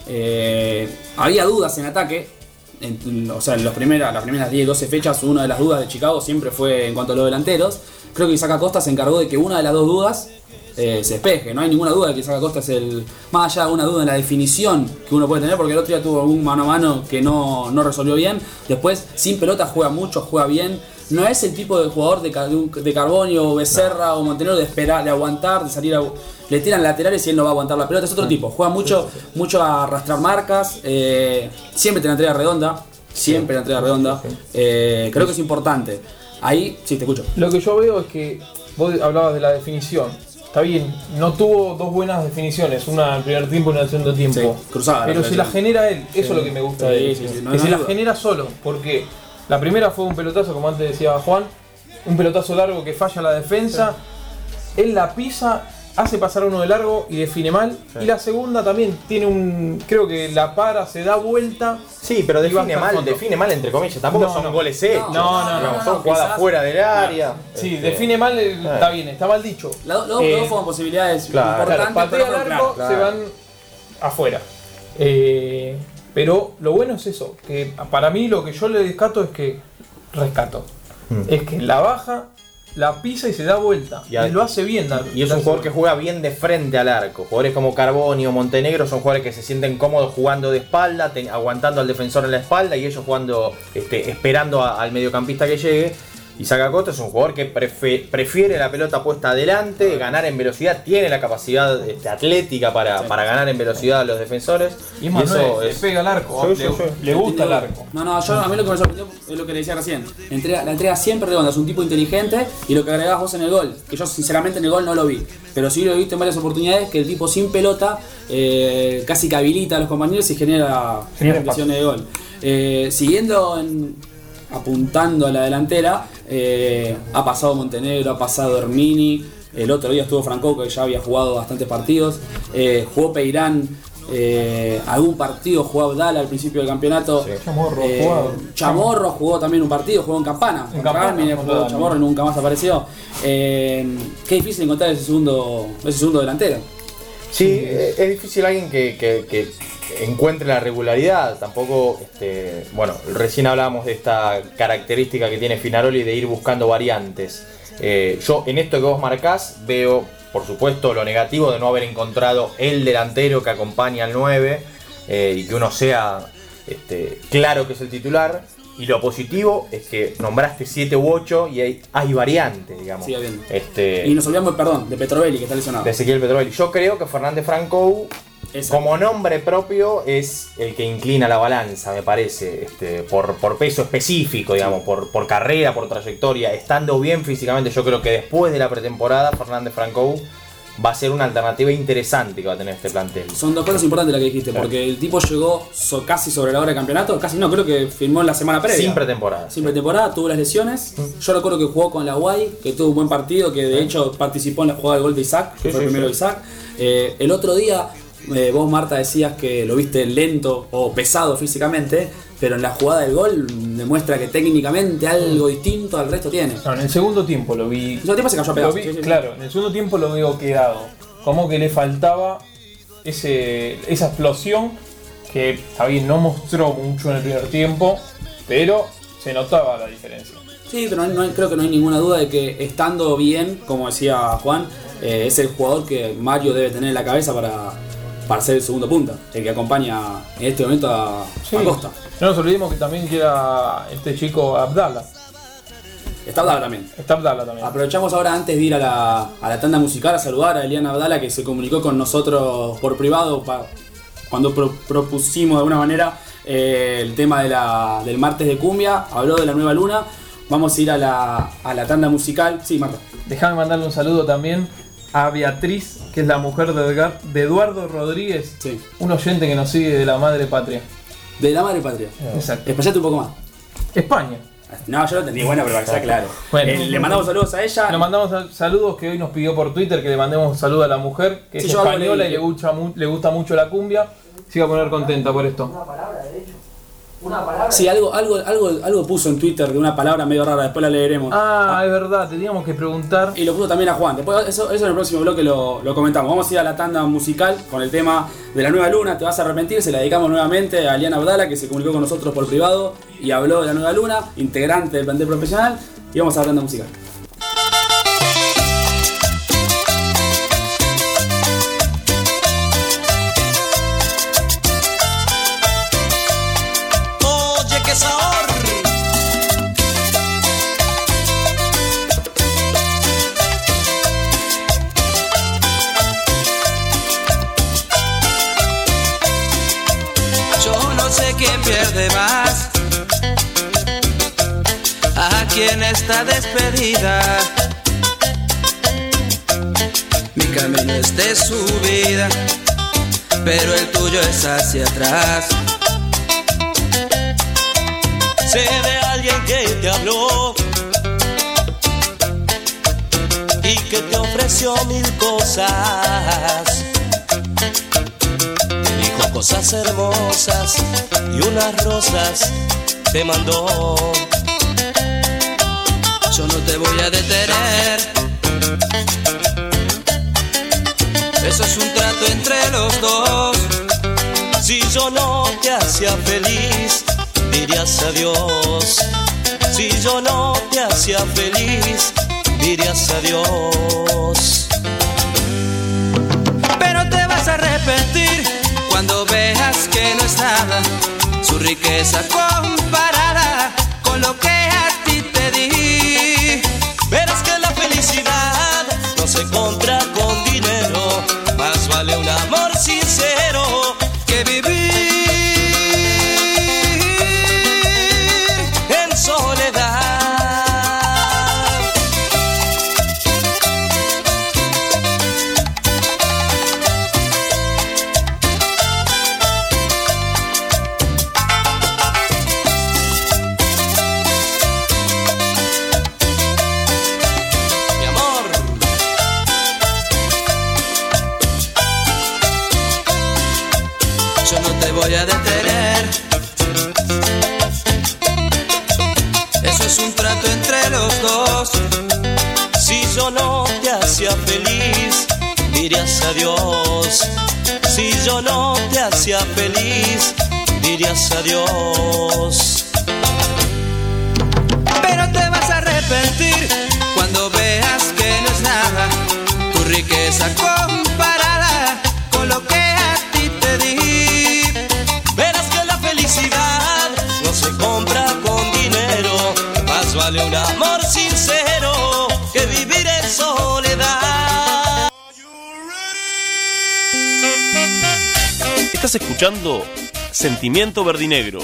había dudas en ataque. En las primeras 10, 12 fechas, una de las dudas de Chicago siempre fue en cuanto a los delanteros. Creo que Isaac Acosta se encargó de que una de las dos dudas se despeje. No hay ninguna duda de que Isaac Acosta es más allá de una duda en la definición que uno puede tener, porque el otro día tuvo un mano a mano que no resolvió bien. Después, sin pelota juega mucho, juega bien. No es el tipo de jugador de Carbonio o Becerra o Montenegro de esperar, de aguantar, de salir le tiran laterales y él no va a aguantar la pelota. Es otro tipo, juega mucho a arrastrar marcas, siempre tiene la entrega redonda. Creo que es importante. Ahí, sí, te escucho. Lo que yo veo es que vos hablabas de la definición. Está bien, no tuvo dos buenas definiciones, una en el primer tiempo y una en el segundo tiempo. Sí, cruzada. Pero si la genera él, eso es lo que me gusta de él. Que se la genera solo, porque la primera fue un pelotazo, como antes decía Juan, un pelotazo largo que falla la defensa, él la pisa, hace pasar uno de largo y define mal. Sí. Y la segunda también tiene creo que la para, se da vuelta. Sí, pero define mal entre comillas, tampoco son goles hechos. No, son jugadas fuera del área. Sí, define mal, está bien, está mal dicho. Los dos fueron posibilidades importantes, patea largo, se van afuera. Pero lo bueno es eso, que para mí lo que yo le rescato es que es que la baja, la pisa y se da vuelta. Y lo hace bien. Y es un jugador que juega bien de frente al arco. Jugadores como Carbonio o Montenegro son jugadores que se sienten cómodos jugando de espalda, aguantando al defensor en la espalda y ellos jugando, esperando al mediocampista que llegue. Isaac Acosta es un jugador que prefiere la pelota puesta adelante, ganar en velocidad, tiene la capacidad atlética para ganar en velocidad a los defensores. Y es más, le pega al arco, le gusta el arco. A mí lo que me sorprendió es lo que le decía recién. La entrega siempre redonda, es un tipo inteligente, y lo que agregabas vos en el gol, que yo sinceramente en el gol no lo vi, pero sí lo he visto en varias oportunidades, que el tipo sin pelota casi que habilita a los compañeros y genera situaciones de gol. Siguiendo apuntando a la delantera, ha pasado Montenegro, ha pasado Hermini, el otro día estuvo Franco, que ya había jugado bastantes partidos, jugó Peirán, algún partido jugó Abdala al principio del campeonato, sí. Chamorro jugó también un partido, jugó en Campana, jugó Chamorro y nunca más apareció. Qué difícil encontrar ese segundo delantero. Sí, es difícil alguien que encuentre la regularidad. Tampoco, recién hablábamos de esta característica que tiene Finaroli de ir buscando variantes. Yo en esto que vos marcás veo, por supuesto, lo negativo de no haber encontrado el delantero que acompaña al 9 y que uno sea claro que es el titular. Y lo positivo es que nombraste 7 u 8 y hay variantes, digamos. Sí, bien. Y nos olvidamos, de Petrovelli, que está lesionado. De Ezequiel Petrovelli. Yo creo que Fernández Franco, como nombre propio, es el que inclina la balanza, me parece. Por peso específico, digamos, por carrera, por trayectoria. Estando bien físicamente, yo creo que después de la pretemporada, Fernández Franco va a ser una alternativa interesante que va a tener este plantel. Son dos cosas importantes las que dijiste, porque el tipo llegó casi sobre la hora de campeonato, casi no, creo que firmó en la semana previa. Sin pretemporada, tuvo las lesiones. Yo recuerdo que jugó con la Guay, que tuvo un buen partido, que de hecho participó en la jugada del gol de Isaac, que fue el primero de Isaac. El otro día, vos, Marta, decías que lo viste lento o pesado físicamente, pero en la jugada del gol demuestra que técnicamente algo distinto al resto tiene. No, en el segundo tiempo lo vi. En el segundo tiempo se cayó a pedazos. Claro, en el segundo tiempo lo veo quedado. Como que le faltaba esa explosión que está bien, no mostró mucho en el primer tiempo, pero se notaba la diferencia. Sí, pero creo que no hay ninguna duda de que estando bien, como decía Juan, es el jugador que Mario debe tener en la cabeza para ser el segundo punta, el que acompaña en este momento a Costa. No nos olvidemos que también queda este chico Abdala. Está Abdala también. Aprovechamos ahora, antes de ir a la tanda musical, a saludar a Eliana Abdala, que se comunicó con nosotros por privado cuando propusimos de alguna manera el tema del martes de cumbia. Habló de la nueva luna. Vamos a ir a la tanda musical. Sí, Marta. Déjame mandarle un saludo también a Beatriz, que es la mujer de Eduardo Rodríguez, un oyente que nos sigue de la madre patria. De la madre patria. Exacto. Explayate un poco más. España. No, yo lo entendí, bueno, pero para que sea claro. Bueno, le mandamos saludos a ella. Le mandamos saludos, que hoy nos pidió por Twitter que le mandemos un saludo a la mujer, que es española y le gusta mucho la cumbia. Se iba a poner contenta por esto. Una palabra, de hecho. Una palabra. Sí, algo puso en Twitter de una palabra medio rara, después la leeremos. Es verdad, teníamos que preguntar. Y lo puso también a Juan. Después eso en el próximo bloque lo comentamos. Vamos a ir a la tanda musical con el tema de la nueva luna. Te vas a arrepentir. Se la dedicamos nuevamente a Eliana Abdala, que se comunicó con nosotros por privado y habló de la nueva luna, integrante del plantel profesional. Y vamos a la tanda musical. Pierde más a quien está despedida. Mi camino es de subida, pero el tuyo es hacia atrás. Sé de alguien que te habló y que te ofreció 1000 cosas. Cosas hermosas y unas rosas te mandó. Yo no te voy a detener. Eso es un trato entre los dos. Si yo no te hacía feliz, dirías adiós. Si yo no te hacía feliz, dirías adiós. Pero te vas a arrepentir cuando veas que no es nada su riqueza comparada con lo que a ti te di. se compra con dinero. Más vale un amor sincero que vivir en soledad. Voy a detener. Eso es un trato entre los dos. Si yo no te hacía feliz, dirías adiós. Si yo no te hacía feliz, dirías adiós. Pero te vas a arrepentir cuando veas que no es nada tu riqueza comparada con lo que a ti te di. No se compra con dinero, más vale un amor sincero que vivir en soledad. Estás escuchando Sentimiento Verdinegro.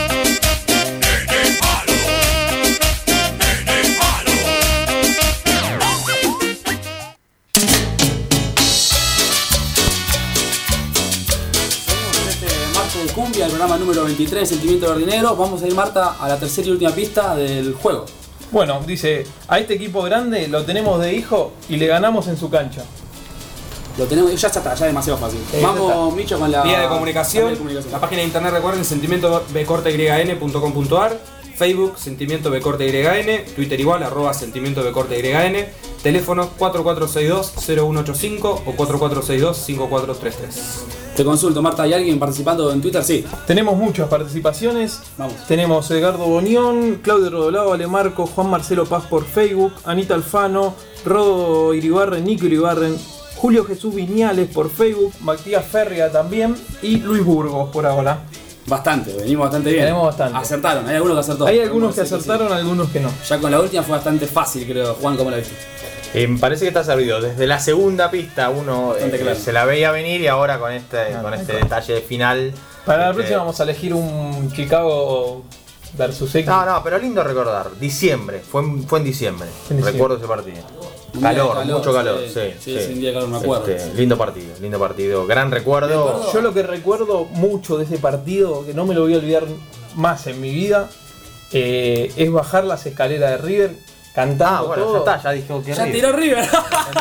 Cumbia, el programa número 23, Sentimiento Verdinegro. Vamos a ir, Marta, a la tercera y última pista del juego. Bueno, dice, a este equipo grande lo tenemos de hijo y le ganamos en su cancha. Lo tenemos, ya está, ya es demasiado fácil. Vamos, Micho, con la vía de comunicación. La página de internet, recuerden, sentimientoBcorteYN.com.ar, Facebook, Sentimiento BcorteYN, Twitter igual, @Sentimiento BcorteYN, teléfonos 4462-0185 o 4462-5433. Te consulto, Marta, ¿hay alguien participando en Twitter? Sí. Tenemos muchas participaciones. Vamos. Tenemos Edgardo Bonión, Claudio Rodolado, Ale Marco, Juan Marcelo Paz por Facebook, Anita Alfano, Rodo Iribarren, Nico Iribarren, Julio Jesús Viñales por Facebook, Matías Férrea también y Luis Burgos por ahora. Bastante, venimos bastante bien. Tenemos bastante. Acertaron, hay algunos que acertó. Hay algunos que acertaron, algunos que no. Ya con la última fue bastante fácil, creo. Juan, ¿cómo la viste? Me parece que está servido. Desde la segunda pista uno se la veía venir y ahora con este detalle final. Para la próxima vamos a elegir un Chicago versus X. No, pero lindo recordar. Diciembre, fue en diciembre. Recuerdo ese partido. Calor, mucho calor. Sí. Un día de calor, me acuerdo. Lindo partido. Gran recuerdo. Yo lo que recuerdo mucho de ese partido, que no me lo voy a olvidar más en mi vida, es bajar las escaleras de River cantando todo. Ya está, ya dijimos que ya River. Tiró River.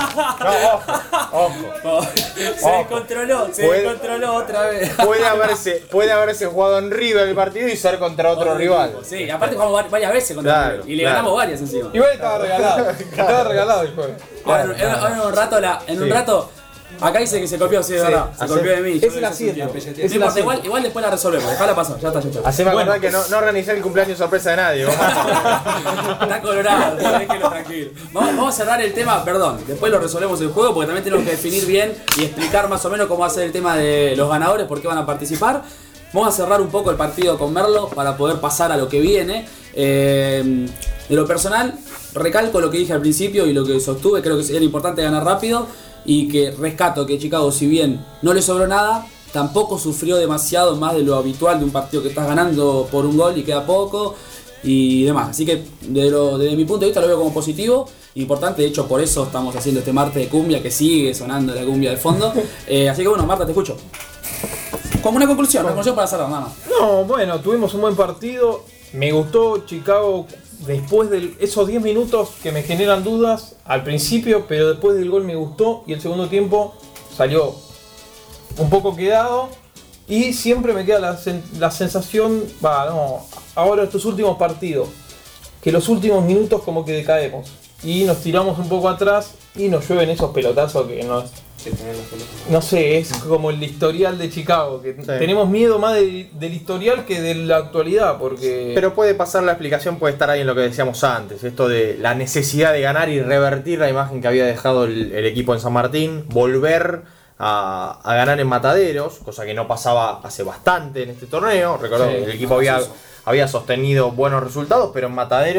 Ojo. Se descontroló otra vez. Puede haberse jugado en River el partido y ser contra otro rival. Sí, aparte jugamos varias veces contra River. Y le ganamos varias encima. Igual estaba regalado el juego. Ahora en un rato. Acá dice que se copió, sí, de verdad. Se copió de mí. Es el acierto. Igual después la resolvemos. Dejala pasar, ya está. Haceme acordar que no organizé el cumpleaños sorpresa de nadie. Está colorado, déjelo tranquilo. Vamos a cerrar el tema, perdón. Después lo resolvemos el juego porque también tenemos que definir bien y explicar más o menos cómo va a ser el tema de los ganadores, por qué van a participar. Vamos a cerrar un poco el partido con Merlo para poder pasar a lo que viene. De lo personal, recalco lo que dije al principio y lo que sostuve. Creo que era importante ganar rápido. Y que rescato que Chicago, si bien no le sobró nada, tampoco sufrió demasiado más de lo habitual de un partido que estás ganando por un gol y queda poco y demás. Así que desde mi punto de vista lo veo como positivo, importante. De hecho, por eso estamos haciendo este martes de cumbia, que sigue sonando la cumbia de fondo. Así que bueno, Marta, te escucho. Como una conclusión para cerrar, nada más. No, bueno, tuvimos un buen partido. Me gustó Chicago. Después de esos 10 minutos que me generan dudas al principio, pero después del gol me gustó y el segundo tiempo salió un poco quedado y siempre me queda la sensación, ahora estos últimos partidos, que los últimos minutos como que decaemos y nos tiramos un poco atrás y nos llueven esos pelotazos que no sé, es como el historial de Chicago, que tenemos miedo más del historial que de la actualidad, porque... Pero puede pasar, la explicación puede estar ahí en lo que decíamos antes, esto de la necesidad de ganar y revertir la imagen que había dejado el equipo en San Martín, volver a ganar en Mataderos, cosa que no pasaba hace bastante en este torneo. Recordemos que el equipo había sostenido buenos resultados, pero en Mataderos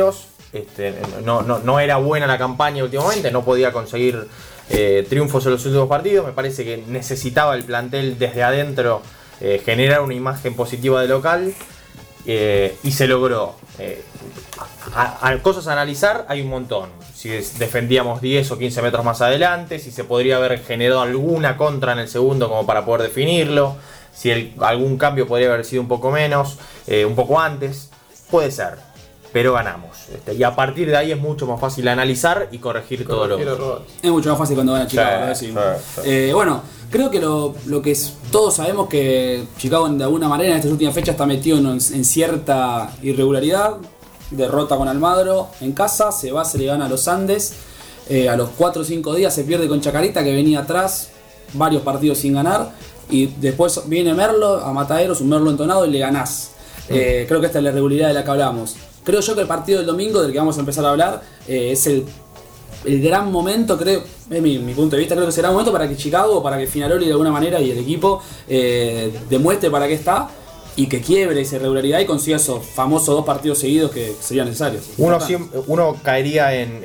no era buena la campaña últimamente, no podía conseguir triunfos en los últimos partidos. Me parece que necesitaba el plantel desde adentro generar una imagen positiva de local y se logró. Cosas a analizar hay un montón. Si defendíamos 10 o 15 metros más adelante, si se podría haber generado alguna contra en el segundo como para poder definirlo, si algún cambio podría haber sido un poco menos, un poco antes, puede ser, pero ganamos. Y a partir de ahí es mucho más fácil analizar y corregir todo lo otro. Es mucho más fácil cuando gana Chicago, bueno, creo que lo que todos sabemos que Chicago de alguna manera en estas últimas fechas está metido en cierta irregularidad. Derrota con Almagro en casa, se le gana a los Andes, a los 4 o 5 días se pierde con Chacarita, que venía atrás varios partidos sin ganar, y después viene Merlo a Mataderos, un Merlo entonado, y le ganás. Creo que esta es la irregularidad de la que hablamos. Creo yo que el partido del domingo, del que vamos a empezar a hablar, es el gran momento, creo, es mi punto de vista, creo que será un momento para que Chicago, para que Finaroli de alguna manera y el equipo demuestre para qué está, y que quiebre esa irregularidad y consiga esos famosos 2 partidos seguidos que serían necesarios. Uno caería en...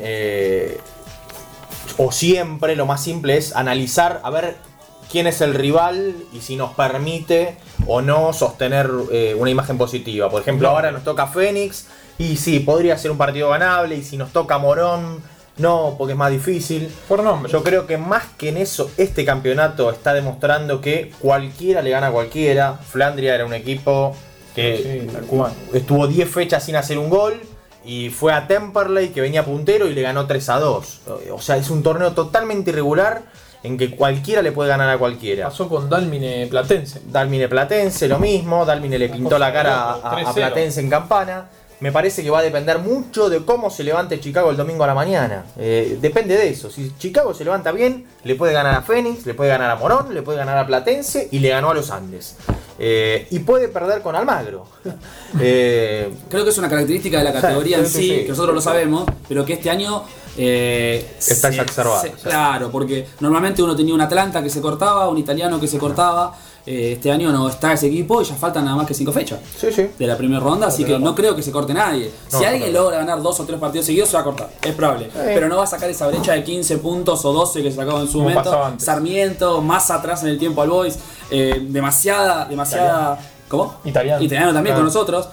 o siempre lo más simple es analizar, a ver quién es el rival y si nos permite o no sostener una imagen positiva. Por ejemplo, ahora nos toca Fénix y sí, podría ser un partido ganable, y si nos toca Morón, no, porque es más difícil. Por nombre. Yo creo que más que en eso, este campeonato está demostrando que cualquiera le gana a cualquiera. Flandria era un equipo que estuvo 10 fechas sin hacer un gol y fue a Temperley, que venía puntero, y le ganó 3-2. O sea, es un torneo totalmente irregular en que cualquiera le puede ganar a cualquiera. Pasó con Dálmine Platense. Dálmine Platense, lo mismo. Dálmine le pintó la cara a Platense en Campana. Me parece que va a depender mucho de cómo se levante Chicago el domingo a la mañana. Depende de eso. Si Chicago se levanta bien, le puede ganar a Fénix, le puede ganar a Morón, le puede ganar a Platense y le ganó a los Andes. Y puede perder con Almagro. Creo que es una característica de la categoría en sí, que nosotros lo sabemos, pero que este año está exacerbado. Claro, porque normalmente uno tenía un Atlanta que se cortaba, un italiano que se cortaba. Este año no está ese equipo y ya faltan nada más que 5 fechas de la primera ronda, así que no creo que se corte nadie. Si alguien logra ganar 2 o 3 partidos seguidos, se va a cortar, es probable, pero no va a sacar esa brecha de 15 puntos o 12 que se sacaba en su momento. Sarmiento, más atrás en el tiempo al Boys, demasiada ¿cómo? Italiano también con nosotros.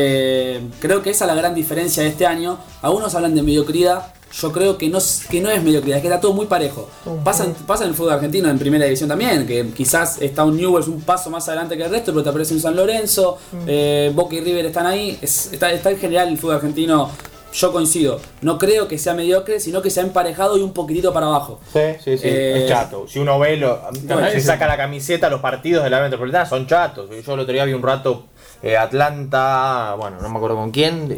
Creo que esa es la gran diferencia de este año. Algunos hablan de mediocridad. Yo creo que no es mediocridad, es que está todo muy parejo. Pasa en el fútbol argentino en primera división también, que quizás está un Newell's un paso más adelante que el resto, pero te aparece un San Lorenzo, Boca y River están ahí. Está en general el fútbol argentino, yo coincido. No creo que sea mediocre, sino que sea emparejado y un poquitito para abajo. Es chato. Si uno ve, se saca la camiseta, los partidos de la Metropolitana son chatos. Yo el otro día vi un rato Atlanta, bueno, no me acuerdo con quién,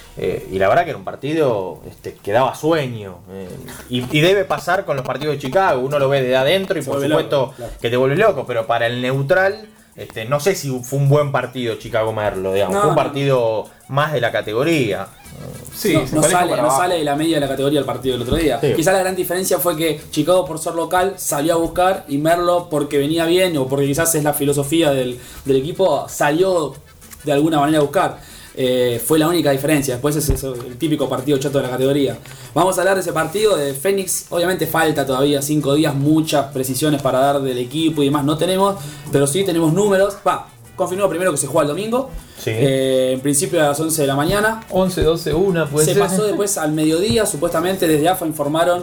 y la verdad que era un partido que daba sueño, y debe pasar con los partidos de Chicago. Uno lo ve de adentro y por supuesto que te vuelve loco, pero para el neutral no sé si fue un buen partido Chicago-Merlo, digamos. Fue un partido más de la categoría. No sale de la media de la categoría el partido del otro día. Quizás la gran diferencia fue que Chicago, por ser local, salió a buscar, y Merlo, porque venía bien o porque quizás es la filosofía del equipo, salió de alguna manera a buscar. Fue la única diferencia. Después es el típico partido chato de la categoría. Vamos a hablar de ese partido de Fénix. Obviamente falta todavía 5 días, muchas precisiones para dar del equipo y demás no tenemos, pero sí tenemos números. Confirmó primero que se juega el domingo. En principio a las 11 de la mañana. 11, 12, 1 puede ser. Se pasó después al mediodía. Supuestamente desde AFA informaron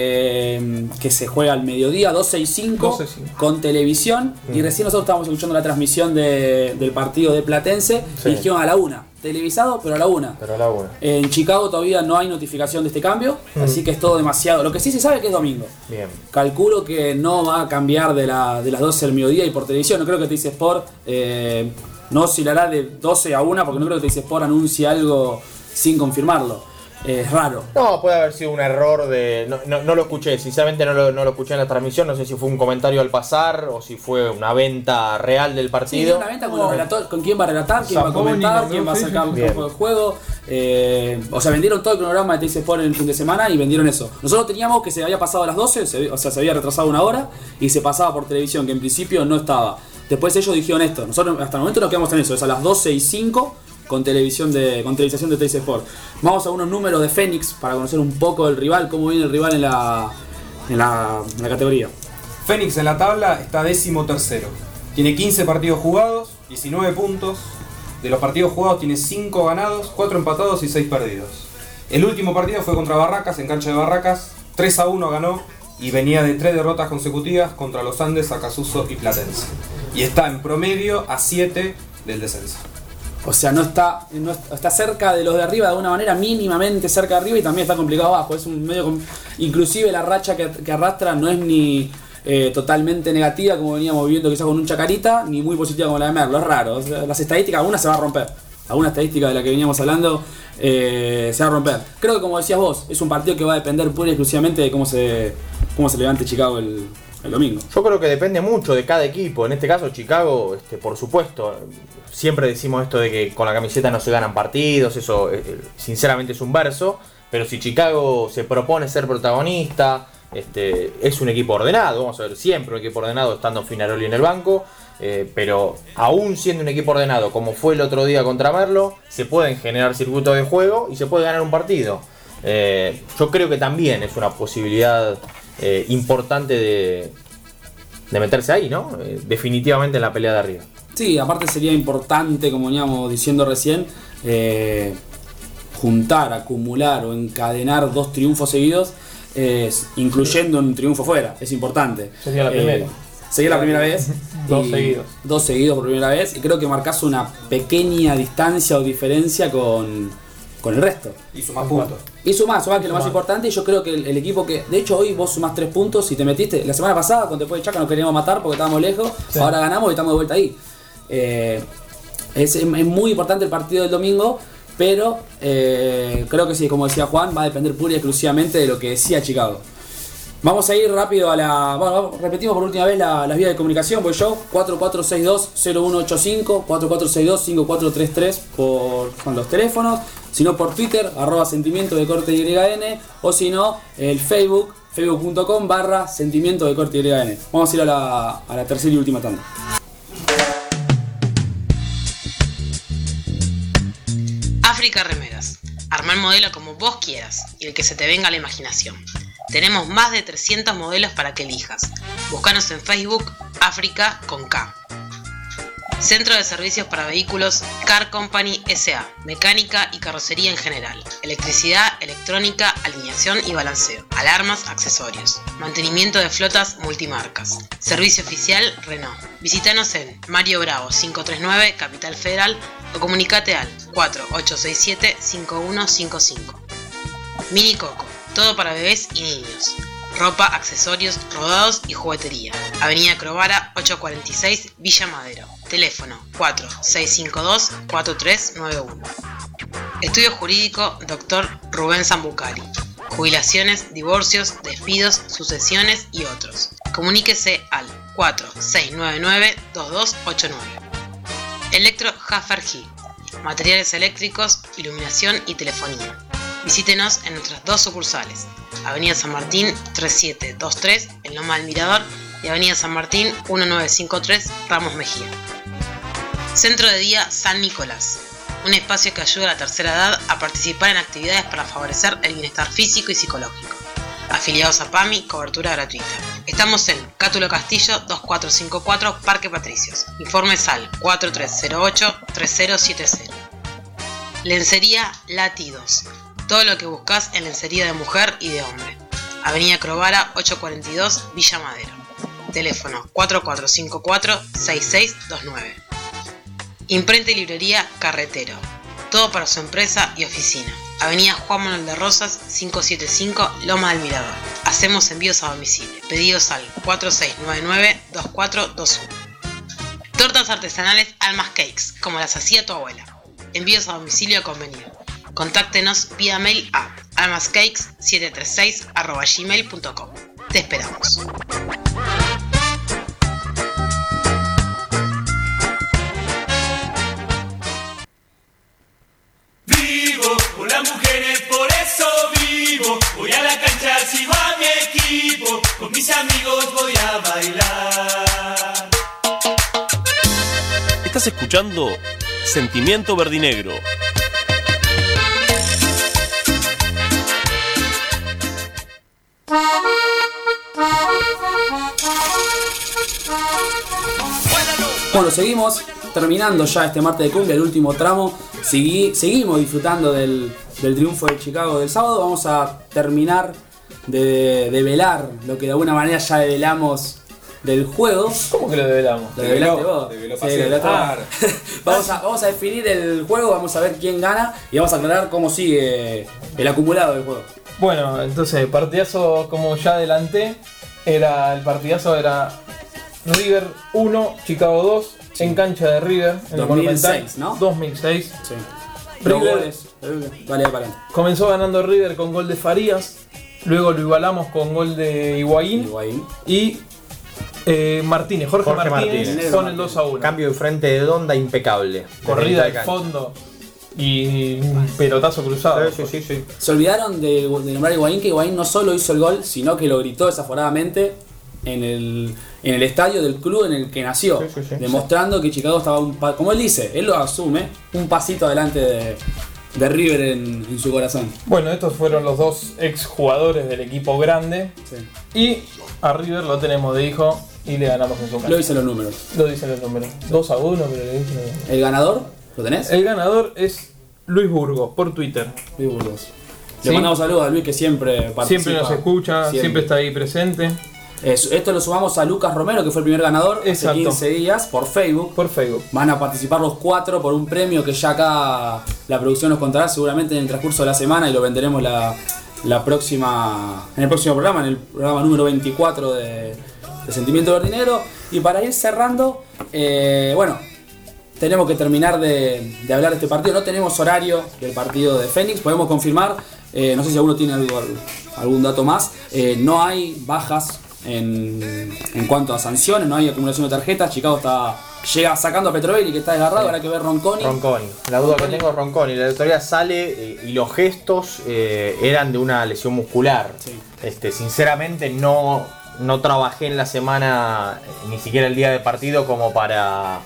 que se juega al mediodía, 12 y 5, con televisión. Y recién nosotros estábamos escuchando la transmisión del partido de Platense. Y dijeron a la 1. Televisado, pero a la 1. En Chicago todavía no hay notificación de este cambio, así que es todo demasiado. Lo que sí se sabe es que es domingo. Bien. Calculo que no va a cambiar de las 12 del mediodía y por televisión. No creo que TIC Sport no oscilará de 12 a 1, porque no creo que TIC Sport anuncie algo sin confirmarlo. Es raro. No, puede haber sido un error no lo escuché, sinceramente no lo escuché en la transmisión. No sé si fue un comentario al pasar o si fue una venta real del partido. Sí, una venta con los relatores, con quién va a relatar, quién va a comentar, quién va a sacar un campo de juego. O sea, vendieron todo el cronograma de TIC Sport en el fin de semana y vendieron eso. Nosotros teníamos que se había pasado a las 12, se había retrasado 1 hora y se pasaba por televisión, que en principio no estaba. Después ellos dijeron esto. Nosotros hasta el momento nos quedamos en eso, es a las 12 y 5. con televisación de Teis Sport. Vamos a unos números de Fénix para conocer un poco del rival, cómo viene el rival en la categoría. Fénix en la tabla está 13º. Tiene 15 partidos jugados, 19 puntos. De los partidos jugados tiene 5 ganados, 4 empatados y 6 perdidos. El último partido fue contra Barracas, en cancha de Barracas. 3-1 ganó y venía de 3 derrotas consecutivas contra Los Andes, Acasuso y Platense. Y está en promedio a 7 del descenso. O sea, no está cerca de los de arriba de alguna manera, mínimamente cerca de arriba, y también está complicado abajo. Es un medio inclusive la racha que arrastra no es ni totalmente negativa como veníamos viendo quizás con un Chacarita, ni muy positiva como la de Merlo. Es raro. O sea, las estadísticas, alguna se va a romper. Alguna estadística de la que veníamos hablando se va a romper. Creo que, como decías vos, es un partido que va a depender pura y exclusivamente de cómo se levante Chicago el domingo. Yo creo que depende mucho de cada equipo. En este caso Chicago, por supuesto, siempre decimos esto de que con la camiseta no se ganan partidos. Eso sinceramente es un verso. Pero si Chicago se propone ser protagonista, es un equipo ordenado. Vamos a ver, siempre un equipo ordenado estando Finaroli en el banco. Pero aún siendo un equipo ordenado como fue el otro día contra Merlo, se pueden generar circuitos de juego y se puede ganar un partido. Yo creo que también es una posibilidad importante de meterse ahí, ¿no? Definitivamente en la pelea de arriba. Sí, aparte sería importante, como veníamos diciendo recién, juntar, acumular o encadenar 2 triunfos seguidos, incluyendo un triunfo fuera. Es importante. Sería la primera. Sería la primera vez. 2 seguidos. 2 seguidos por primera vez. Y creo que marcás una pequeña distancia o diferencia con el resto. Y sumás puntos. Y sumás, que es lo más importante. Y yo creo que el equipo que... De hecho, hoy vos sumás 3 puntos y te metiste... La semana pasada, cuando después de Chaca nos queríamos matar porque estábamos lejos. Sí. Ahora ganamos y estamos de vuelta ahí. Es muy importante el partido del domingo. Pero creo que sí, como decía Juan, va a depender pura y exclusivamente de lo que decía Chicago. Vamos a ir rápido a bueno, repetimos por última vez las vías de comunicación. Voy yo, 4462-0185, 4462-5433 con los teléfonos. Si no, por Twitter, @sentimiento de corte YN. O si no, el facebook.com/sentimiento de corte YN. Vamos a ir a la tercera y última tanda. África Remeras. Armar el modelo como vos quieras y el que se te venga a la imaginación. Tenemos más de 300 modelos para que elijas. Búscanos en Facebook, África con K. Centro de Servicios para Vehículos Car Company S.A. Mecánica y carrocería en general. Electricidad, electrónica, alineación y balanceo. Alarmas, accesorios. Mantenimiento de flotas multimarcas. Servicio oficial Renault. Visítanos en Mario Bravo 539, Capital Federal, o comunicate al 4867-5155. Mini Coco. Todo para bebés y niños. Ropa, accesorios, rodados y juguetería. Avenida Crovara 846, Villa Madero. Teléfono 4652-4391. Estudio jurídico Dr. Rubén Zambucari. Jubilaciones, divorcios, despidos, sucesiones y otros. Comuníquese al 4699-2289. Electro Hafergy. Materiales eléctricos, iluminación y telefonía. Visítenos en nuestras 2 sucursales, Avenida San Martín 3723 en Loma del Mirador y Avenida San Martín 1953 Ramos Mejía. Centro de Día San Nicolás, un espacio que ayuda a la tercera edad a participar en actividades para favorecer el bienestar físico y psicológico. Afiliados a PAMI, cobertura gratuita. Estamos en Cátulo Castillo 2454 Parque Patricios. Informes al 4308-3070. Lencería Latidos. Todo lo que buscas en lencería de mujer y de hombre. Avenida Crovara 842, Villa Madero. Teléfono 4454-6629. Imprenta y librería Carretero. Todo para su empresa y oficina. Avenida Juan Manuel de Rosas 575, Loma del Mirador. Hacemos envíos a domicilio. Pedidos al 4699-2421. Tortas artesanales Almas Cakes, como las hacía tu abuela. Envíos a domicilio convenido. Contáctenos vía mail a almascakes736@gmail.com. Te esperamos. Vivo por las mujeres, por eso vivo. Voy a la cancha, sigo a mi equipo. Con mis amigos voy a bailar. Estás escuchando Sentimiento Verdinegro. Bueno, seguimos terminando ya este martes de cumbia, el último tramo. Seguimos disfrutando del triunfo de Chicago del sábado. Vamos a terminar de velar lo que de alguna manera ya develamos del juego. ¿Cómo que lo develamos? Lo develaste vos. Vamos a definir el juego, vamos a ver quién gana y vamos a aclarar cómo sigue el acumulado del juego. Bueno, entonces el partidazo, como ya adelanté, el partidazo era River 1, Chicago 2, sí. En cancha de River, en 2006, el ¿no? 2006. Sí. River vale, para comenzó ganando River con gol de Farías, luego lo igualamos con gol de Higuaín. Y Jorge Martínez con el 2-1. Cambio de frente de Donda impecable. Corrida al fondo y un pelotazo cruzado. Sí. Se olvidaron de nombrar a Higuaín, que Higuaín no solo hizo el gol, sino que lo gritó desaforadamente en el estadio del club en el que nació, demostrando que Chicago estaba, como él dice, él lo asume, un pasito adelante de River en su corazón. Bueno, estos fueron los dos exjugadores del equipo grande, y a River lo tenemos de hijo y le ganamos en su casa. Lo dicen los números. 2-1, pero le dicen. ¿El ganador? ¿Lo tenés? El ganador es Luis Burgos, por Twitter. Luis Burgos. Le mandamos saludos a Luis, que siempre participa. Siempre nos escucha, siempre está ahí presente. Esto lo sumamos a Lucas Romero, que fue el primer ganador. Exacto. Hace 15 días por Facebook. Van a participar los 4 por un premio que ya acá la producción nos contará seguramente en el transcurso de la semana y lo venderemos en el próximo programa, en el programa número 24 de Sentimiento Verdinegro. Y para ir cerrando, tenemos que terminar de hablar de este partido. No tenemos horario del partido de Fénix, podemos confirmar, no sé si alguno tiene algún dato más, no hay bajas en cuanto a sanciones, no hay acumulación de tarjetas. Chicago llega sacando a Petrovelli, que está desgarrado, habrá que ver Ronconi. La duda que tengo es Ronconi. La autoridad sale y los gestos eran de una lesión muscular. Sinceramente no trabajé en la semana, ni siquiera el día de partido, como para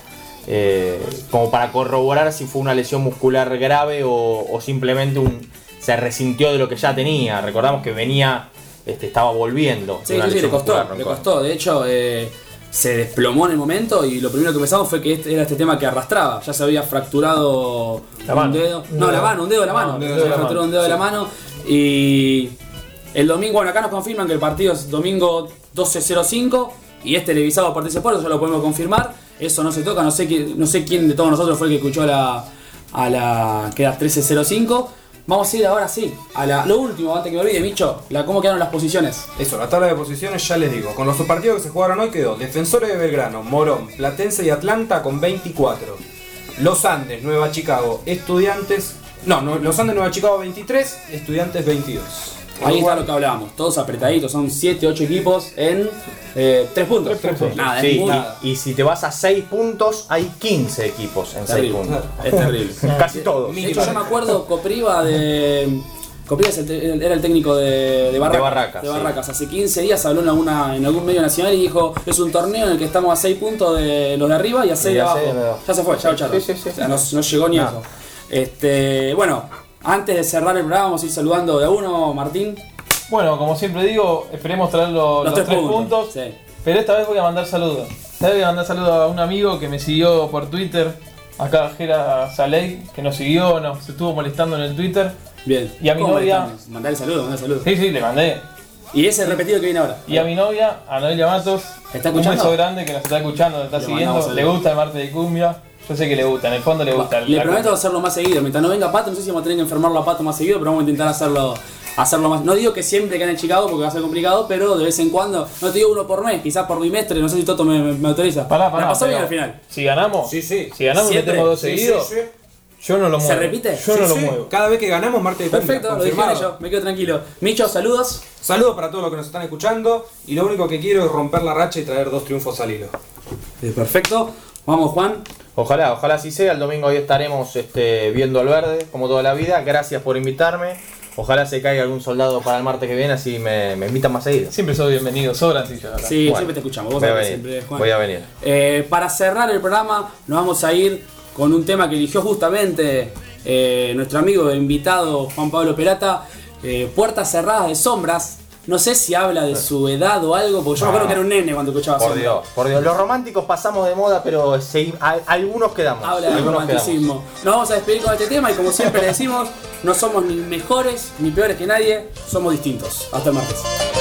corroborar si fue una lesión muscular grave o simplemente se resintió de lo que ya tenía. Recordamos que venía, estaba volviendo. Sí, le costó. De hecho, se desplomó en el momento y lo primero que pensamos fue que era este tema que arrastraba. Ya se había fracturado un dedo. Un dedo de la mano. Se había fracturado un dedo de la mano. Y el domingo, acá nos confirman que el partido es domingo 12:05 y es televisado por TC Sport, eso lo podemos confirmar. Eso no se toca, no sé quién de todos nosotros fue el que escuchó que era 13:05. Vamos a ir ahora sí a lo último, antes que me olvide, Micho, cómo quedaron las posiciones. Eso, la tabla de posiciones ya les digo. Con los partidos que se jugaron hoy quedó Defensores de Belgrano, Morón, Platense y Atlanta con 24. Los Andes, Nueva Chicago, Estudiantes... Los Andes, Nueva Chicago 23, Estudiantes 22. Ahí está lo que hablábamos, todos apretaditos, son 7, 8 equipos en 3 puntos. Nada, nada. Y si te vas a 6 puntos, hay 15 equipos en 6 puntos. Es terrible. Casi todos. De hecho, yo me acuerdo, Copriva era el técnico de Barracas. Hace 15 días habló en algún medio nacional y dijo: es un torneo en el que estamos a 6 puntos de los de arriba y a 6 de abajo. Ya se fue, ya lo echaron. O sea, no llegó ni eso. Bueno. Antes de cerrar el programa, vamos a ir saludando de a uno, Martín. Bueno, como siempre digo, esperemos traer los 3 puntos. Sí. Pero esta vez voy a mandar saludos. A un amigo que me siguió por Twitter, acá Jera Saley, que nos siguió, se estuvo molestando en el Twitter. Bien. Y a mi novia. Mandale saludos. Sí, le mandé. Y ese repetido que viene ahora. Y a mi novia, a Noelia Matos, ¿está escuchando? Un beso grande que nos está escuchando, nos está siguiendo. Le gusta el martes de cumbia. Yo sé que le gusta, en el fondo le gusta. Le prometo hacerlo más seguido. Mientras no venga Pato, no sé si vamos a tener que enfermarlo a Pato más seguido, pero vamos a intentar hacerlo más. No digo que siempre gane Chicago porque va a ser complicado, pero de vez en cuando, no te digo uno por mes, quizás por bimestre, no sé si Toto me autoriza. Pará, pasó bien al final. Si ganamos, si ganamos y metemos 2 seguidos, yo no lo muevo. ¿Se repite? Yo no lo muevo. Cada vez que ganamos, martes de cumbia. Perfecto, lo dijeron yo, me quedo tranquilo. Micho, saludos. Saludos para todos los que nos están escuchando y lo único que quiero es romper la racha y traer 2 triunfos al hilo. Perfecto. Vamos, Juan. Ojalá así sea. El domingo hoy estaremos viendo al verde, como toda la vida. Gracias por invitarme. Ojalá se caiga algún soldado para el martes que viene, así me invitan más seguido. Siempre soy bienvenido, sobran sillas. Sí, bueno, siempre te escuchamos. Voy a venir. Para cerrar el programa, nos vamos a ir con un tema que eligió justamente nuestro amigo e invitado Juan Pablo Perata, Puertas Cerradas de Sombras. No sé si habla de su edad o algo, porque yo me acuerdo que era un nene cuando escuchaba Sombras. Por Dios, los románticos pasamos de moda, pero algunos quedamos. Habla del romanticismo. Nos vamos a despedir con este tema y como siempre decimos, no somos ni mejores ni peores que nadie, somos distintos. Hasta el martes.